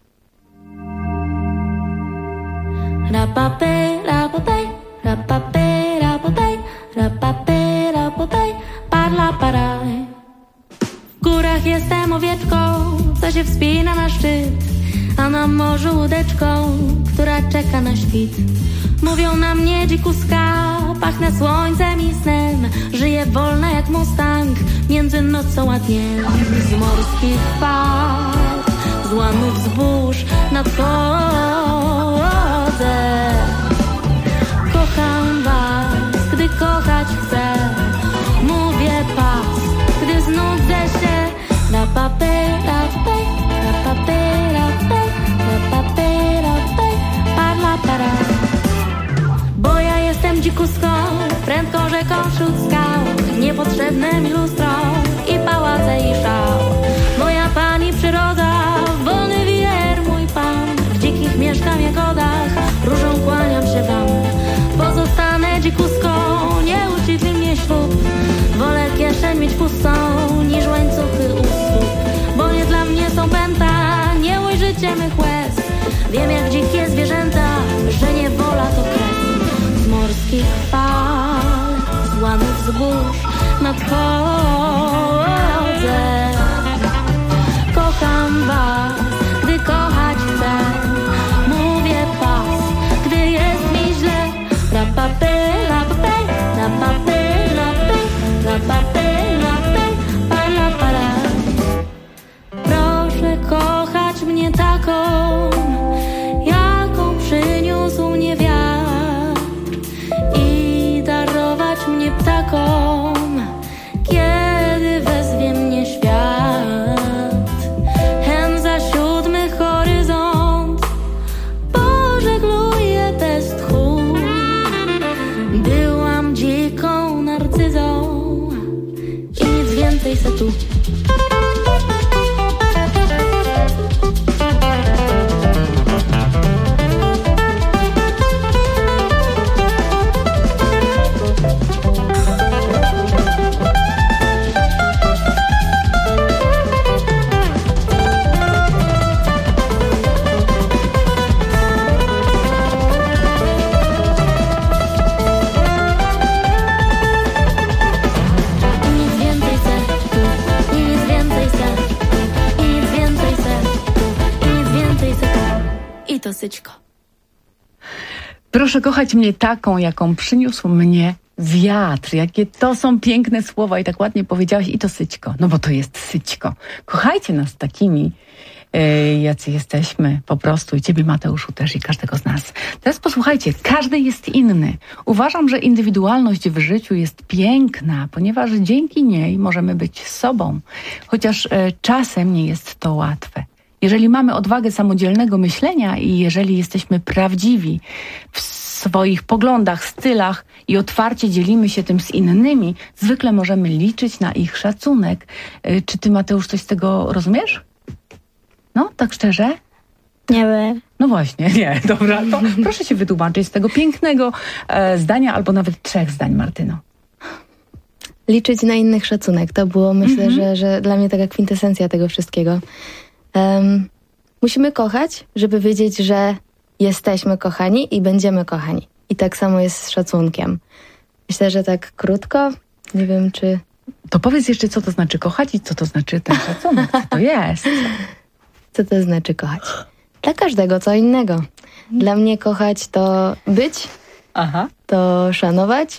W górach jestem owieczką, co się wspina na szczyt, a na morzu łódeczką, która czeka na świt. Mówią na mnie dzikuska, pachnę słońcem i snem, żyję wolna jak mustang, między nocą a dniem. Z morskich fal, z łanów zbóż nadchodzę. Kocham was, gdy kochać chcę, mówię pas, gdy znudzę się. La papera, la papera, la papera, parla para. Bo ja jestem dzikuską, prędką rzeką wśród skał, niepotrzebne mi lustro i pałace i szał. Moja pani przyroda, wolny wier mój pan, w dzikich mieszkam jagodach, różą kłaniam się wam. Pozostanę dzikuską, nie uciekli mnie ślub, wolę kieszeń mieć pustą, niż łańcuchy u stóp. Bo nie dla mnie są pęta, nie ujrzycie mych łez, wiem jak dzikie zwierzęta, że niewola to kres. Z morskich fal, z łanów zbóż nadchodzę. Kocham was, gdy kochać chcę, mówię pas, gdy jest mi źle. La papé, la papé, la papé, la papé, la papé, la papé, para, para. Proszę kochać mnie taką, jaką przyniósł mnie wiatr, darować mnie ptakom, kiedy wezwie mnie świat. Byłam dziką narcyzą i nic więcej se tu. To syćko. Proszę kochać mnie taką, jaką przyniósł mnie wiatr. Jakie to są piękne słowa i tak ładnie powiedziałaś i to syćko. No bo to jest syćko. Kochajcie nas takimi, jacy jesteśmy po prostu. I ciebie, Mateuszu, też i każdego z nas. Teraz posłuchajcie, każdy jest inny. Uważam, że indywidualność w życiu jest piękna, ponieważ dzięki niej możemy być sobą. Chociaż czasem nie jest to łatwe. Jeżeli mamy odwagę samodzielnego myślenia i jeżeli jesteśmy prawdziwi w swoich poglądach, stylach i otwarcie dzielimy się tym z innymi, zwykle możemy liczyć na ich szacunek. Czy ty, Mateusz, coś z tego rozumiesz? No, tak szczerze? Nie wiem. No właśnie, nie, dobra. To proszę się wytłumaczyć z tego pięknego zdania albo nawet 3 zdań, Martyno. Liczyć na innych szacunek. To było, myślę, że dla mnie taka kwintesencja tego wszystkiego. Musimy kochać, żeby wiedzieć, że jesteśmy kochani i będziemy kochani. I tak samo jest z szacunkiem. Myślę, że tak krótko, nie wiem czy... To powiedz jeszcze, co to znaczy kochać i co to znaczy ten szacunek. Co to jest? Co to znaczy kochać? Dla każdego co innego. Dla mnie kochać to być, to szanować.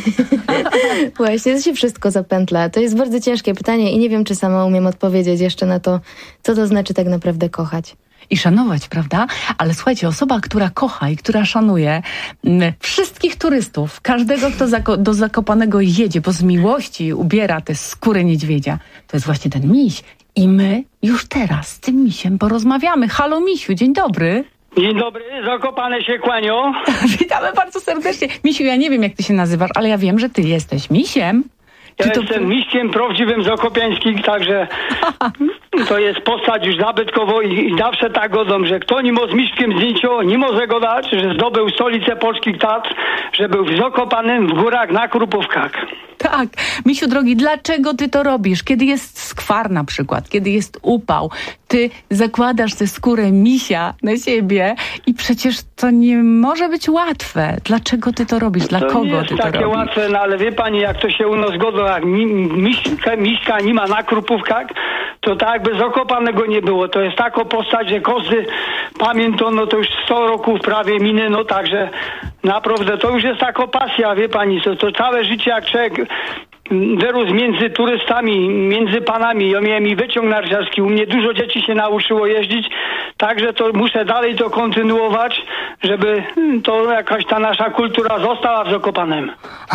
Właśnie, to się wszystko zapętla. To jest bardzo ciężkie pytanie i nie wiem, czy sama umiem odpowiedzieć jeszcze na to, co to znaczy tak naprawdę kochać. I szanować, prawda? Ale słuchajcie, osoba, która kocha i która szanuje wszystkich turystów, każdego, kto do Zakopanego jedzie, bo z miłości ubiera tę skórę niedźwiedzia, to jest właśnie ten miś. I my już teraz z tym misiem porozmawiamy. Halo, misiu, dzień dobry. Dzień dobry, Zakopane się kłanią. Witamy bardzo serdecznie. Misiu, ja nie wiem, jak ty się nazywasz, ale ja wiem, że ty jesteś misiem. Ja jestem misiem prawdziwym zakopiańskim, także to jest postać już zabytkowo i zawsze tak godzą, że kto nie ma z miśkiem zdjęcia, nie może go dać, że zdobył stolicę polskich Tatr, że był w Zakopanem, w górach, na Krupówkach. Tak. Misiu drogi, dlaczego ty to robisz? Kiedy jest skwar na przykład, kiedy jest upał, ty zakładasz tę skórę misia na siebie i przecież to nie może być łatwe. Dlaczego ty to robisz? Dla kogo ty to robisz? To nie jest takie łatwe, no ale wie pani, jak to się u nas godzą, jak miśka nie ma na Krupówkach, to tak jakby Zakopanego nie było. To jest taka postać, że każdy pamięta, no to już 100 roków prawie miny, no także naprawdę to już jest taka pasja, wie pani, to całe życie jak człowiek wyrósł między turystami, między panami. Ja miałem i wyciąg narciarski, u mnie dużo dzieci się nauczyło jeździć, także to muszę dalej to kontynuować, żeby to jakaś ta nasza kultura została w Zakopanem.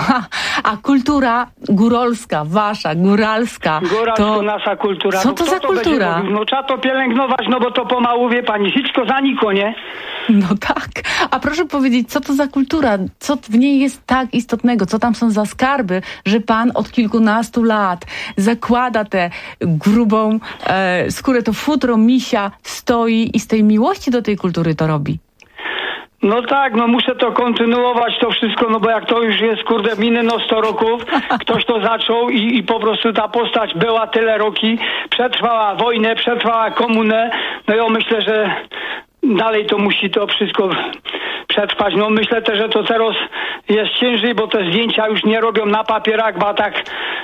A kultura góralska, wasza, góralska. To nasza kultura. Co to za kultura? No trzeba to pielęgnować, no bo to pomału, wie pani, wszystko zanikło, nie? No tak. A proszę powiedzieć, co to za kultura? Co w niej jest tak istotnego? Co tam są za skarby, że pan od kilkunastu lat zakłada tę grubą skórę, to futro misia stoi i z tej miłości do tej kultury to robi? No tak, no muszę to kontynuować to wszystko, no bo jak to już jest, kurde, miny 100 roków, ktoś to zaczął i po prostu ta postać była tyle roki, przetrwała wojnę, przetrwała komunę, no ja myślę, że dalej to musi to wszystko przetrwać. No myślę też, że to teraz jest ciężej, bo te zdjęcia już nie robią na papierach, bo tak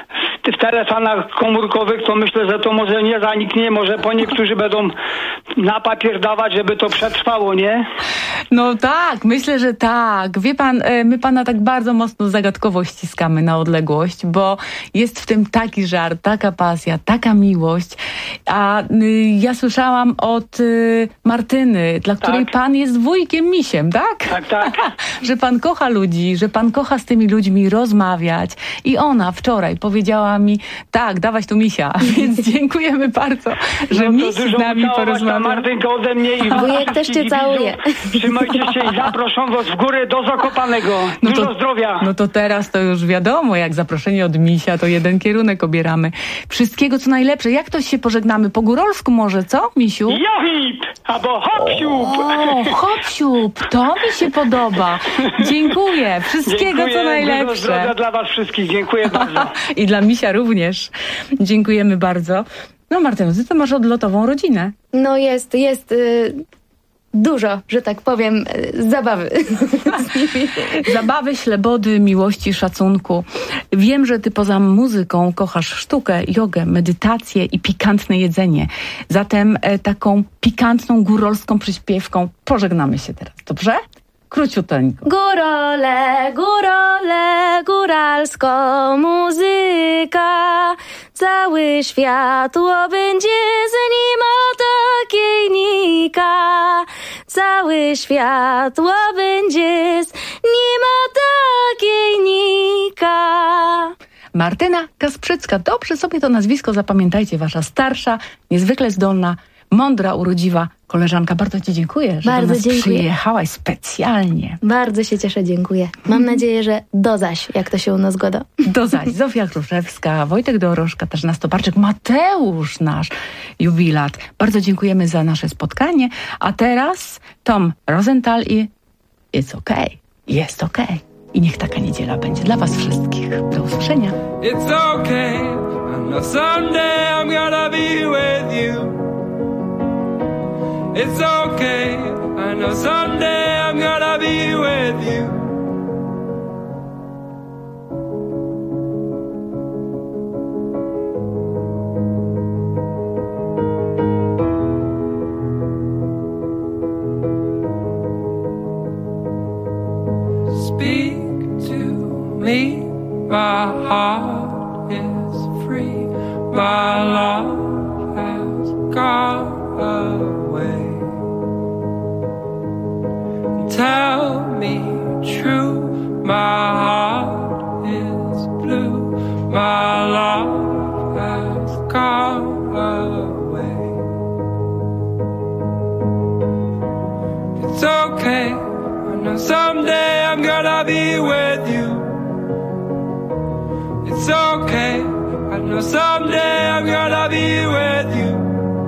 w telefonach komórkowych, to myślę, że to może nie zaniknie, może po niektórzy będą na papier dawać, żeby to przetrwało, nie? No tak, myślę, że tak. Wie pan, my pana tak bardzo mocno zagadkowo ściskamy na odległość, bo jest w tym taki żar, taka pasja, taka miłość. A ja słyszałam od Martyny, dla której pan jest wujkiem misiem, tak? Tak. Że pan kocha ludzi, że pan kocha z tymi ludźmi rozmawiać. I ona wczoraj powiedziała nami. Tak, dawać tu misia. Więc dziękujemy bardzo, że miś z nami porozmawiał. Martynka ode mnie i wujek też cię całuje. Trzymajcie się i zaproszą was w górę do Zakopanego. Dużo zdrowia. No to teraz to już wiadomo, jak zaproszenie od misia, to jeden kierunek obieramy. Wszystkiego co najlepsze. Jak to się pożegnamy? Po górolsku może, co, misiu? Johip! Albo hop-siup! O, hop-siup! To mi się podoba. Dziękuję. Wszystkiego co najlepsze. Dużo zdrowia dla was wszystkich. Dziękuję bardzo. I dla misia również. Dziękujemy bardzo. No Martyno, ty to masz odlotową rodzinę. No jest dużo, że tak powiem, zabawy. Zabawy, ślebody, miłości, szacunku. Wiem, że ty poza muzyką kochasz sztukę, jogę, medytację i pikantne jedzenie. Zatem taką pikantną, górolską przyśpiewką pożegnamy się teraz. Dobrze? Króciuteńko. Górole, górole, góralsko muzyka. Cały świat będzie z nima takiej nika. Cały świat będzie z nima takiej nika. Martyna Kasprzycka. Dobrze sobie to nazwisko zapamiętajcie. Wasza starsza, niezwykle zdolna, mądra, urodziwa koleżanka. Bardzo ci dziękuję, że do nas przyjechałaś specjalnie. Bardzo się cieszę, dziękuję. Mam nadzieję, że do zaś, jak to się u nas goda. Do zaś. Zofia Kruszewska, Wojtek Dorożka, Katarzyna Stoparczyk, Mateusz nasz jubilat. Bardzo dziękujemy za nasze spotkanie. A teraz Tom Rosenthal i It's okay. Jest okej. I niech taka niedziela będzie dla was wszystkich. Do usłyszenia. It's okay. I know someday I'm gonna be with you. It's okay, I know someday I'm gonna be with you. Speak to me, my heart is free, my love has gone away. Tell me true, my heart is blue, my love has gone away. It's okay, I know someday I'm gonna be with you. It's okay, I know someday I'm gonna be with you.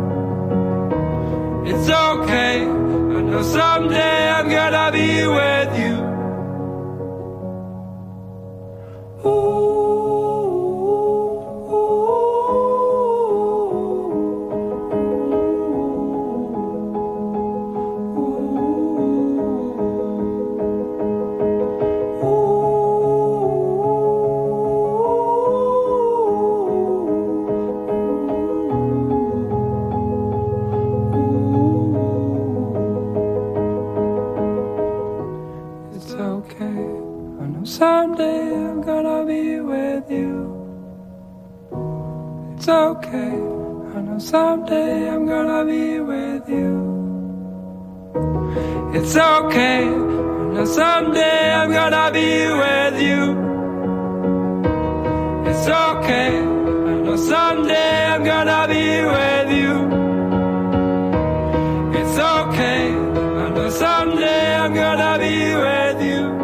It's okay, I know someday I'm gonna be with you. Someday I'm gonna be with you. It's okay, I know someday I'm gonna be with you. It's okay, I know someday I'm gonna be with you. It's okay, I know someday I'm gonna be with you. It's okay, I know someday I'm gonna be with you.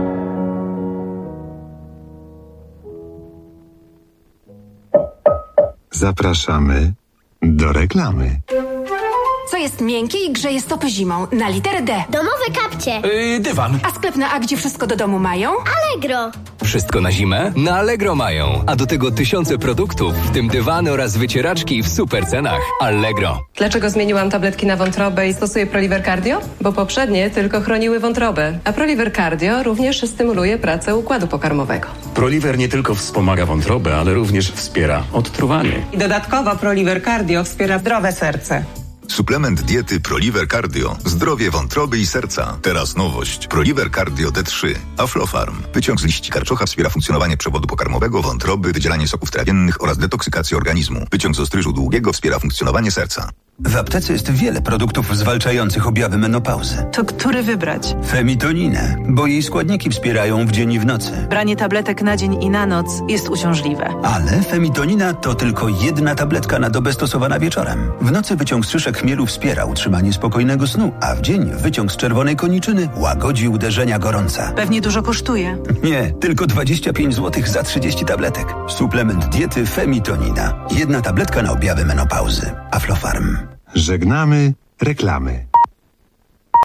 Zapraszamy do reklamy. Co jest miękkie i grzeje stopy zimą? Na literę D. Domowe kapcie. Dywan. A sklep na A, gdzie wszystko do domu mają? Allegro. Wszystko na zimę? Na Allegro mają. A do tego tysiące produktów, w tym dywany oraz wycieraczki w super cenach. Allegro. Dlaczego zmieniłam tabletki na wątrobę i stosuję Proliver Cardio? Bo poprzednie tylko chroniły wątrobę, a Proliver Cardio również stymuluje pracę układu pokarmowego. Proliver nie tylko wspomaga wątrobę, ale również wspiera odtruwanie. I dodatkowo Proliver Cardio wspiera zdrowe serce. Suplement diety Proliver Cardio. Zdrowie wątroby i serca. Teraz nowość. Proliver Cardio D3. Aflofarm. Wyciąg z liści karczocha wspiera funkcjonowanie przewodu pokarmowego, wątroby, wydzielanie soków trawiennych oraz detoksykację organizmu. Wyciąg z ostryżu długiego wspiera funkcjonowanie serca. W aptece jest wiele produktów zwalczających objawy menopauzy. To który wybrać? Femitoninę, bo jej składniki wspierają w dzień i w nocy. Branie tabletek na dzień i na noc jest uciążliwe. Ale femitonina to tylko jedna tabletka na dobę stosowana wieczorem. W nocy wyciąg z szyszek chmielu wspiera utrzymanie spokojnego snu, a w dzień wyciąg z czerwonej koniczyny łagodzi uderzenia gorąca. Pewnie dużo kosztuje. Nie, tylko 25 zł za 30 tabletek. Suplement diety Femitonina. Jedna tabletka na objawy menopauzy. Aflofarm. Żegnamy reklamy.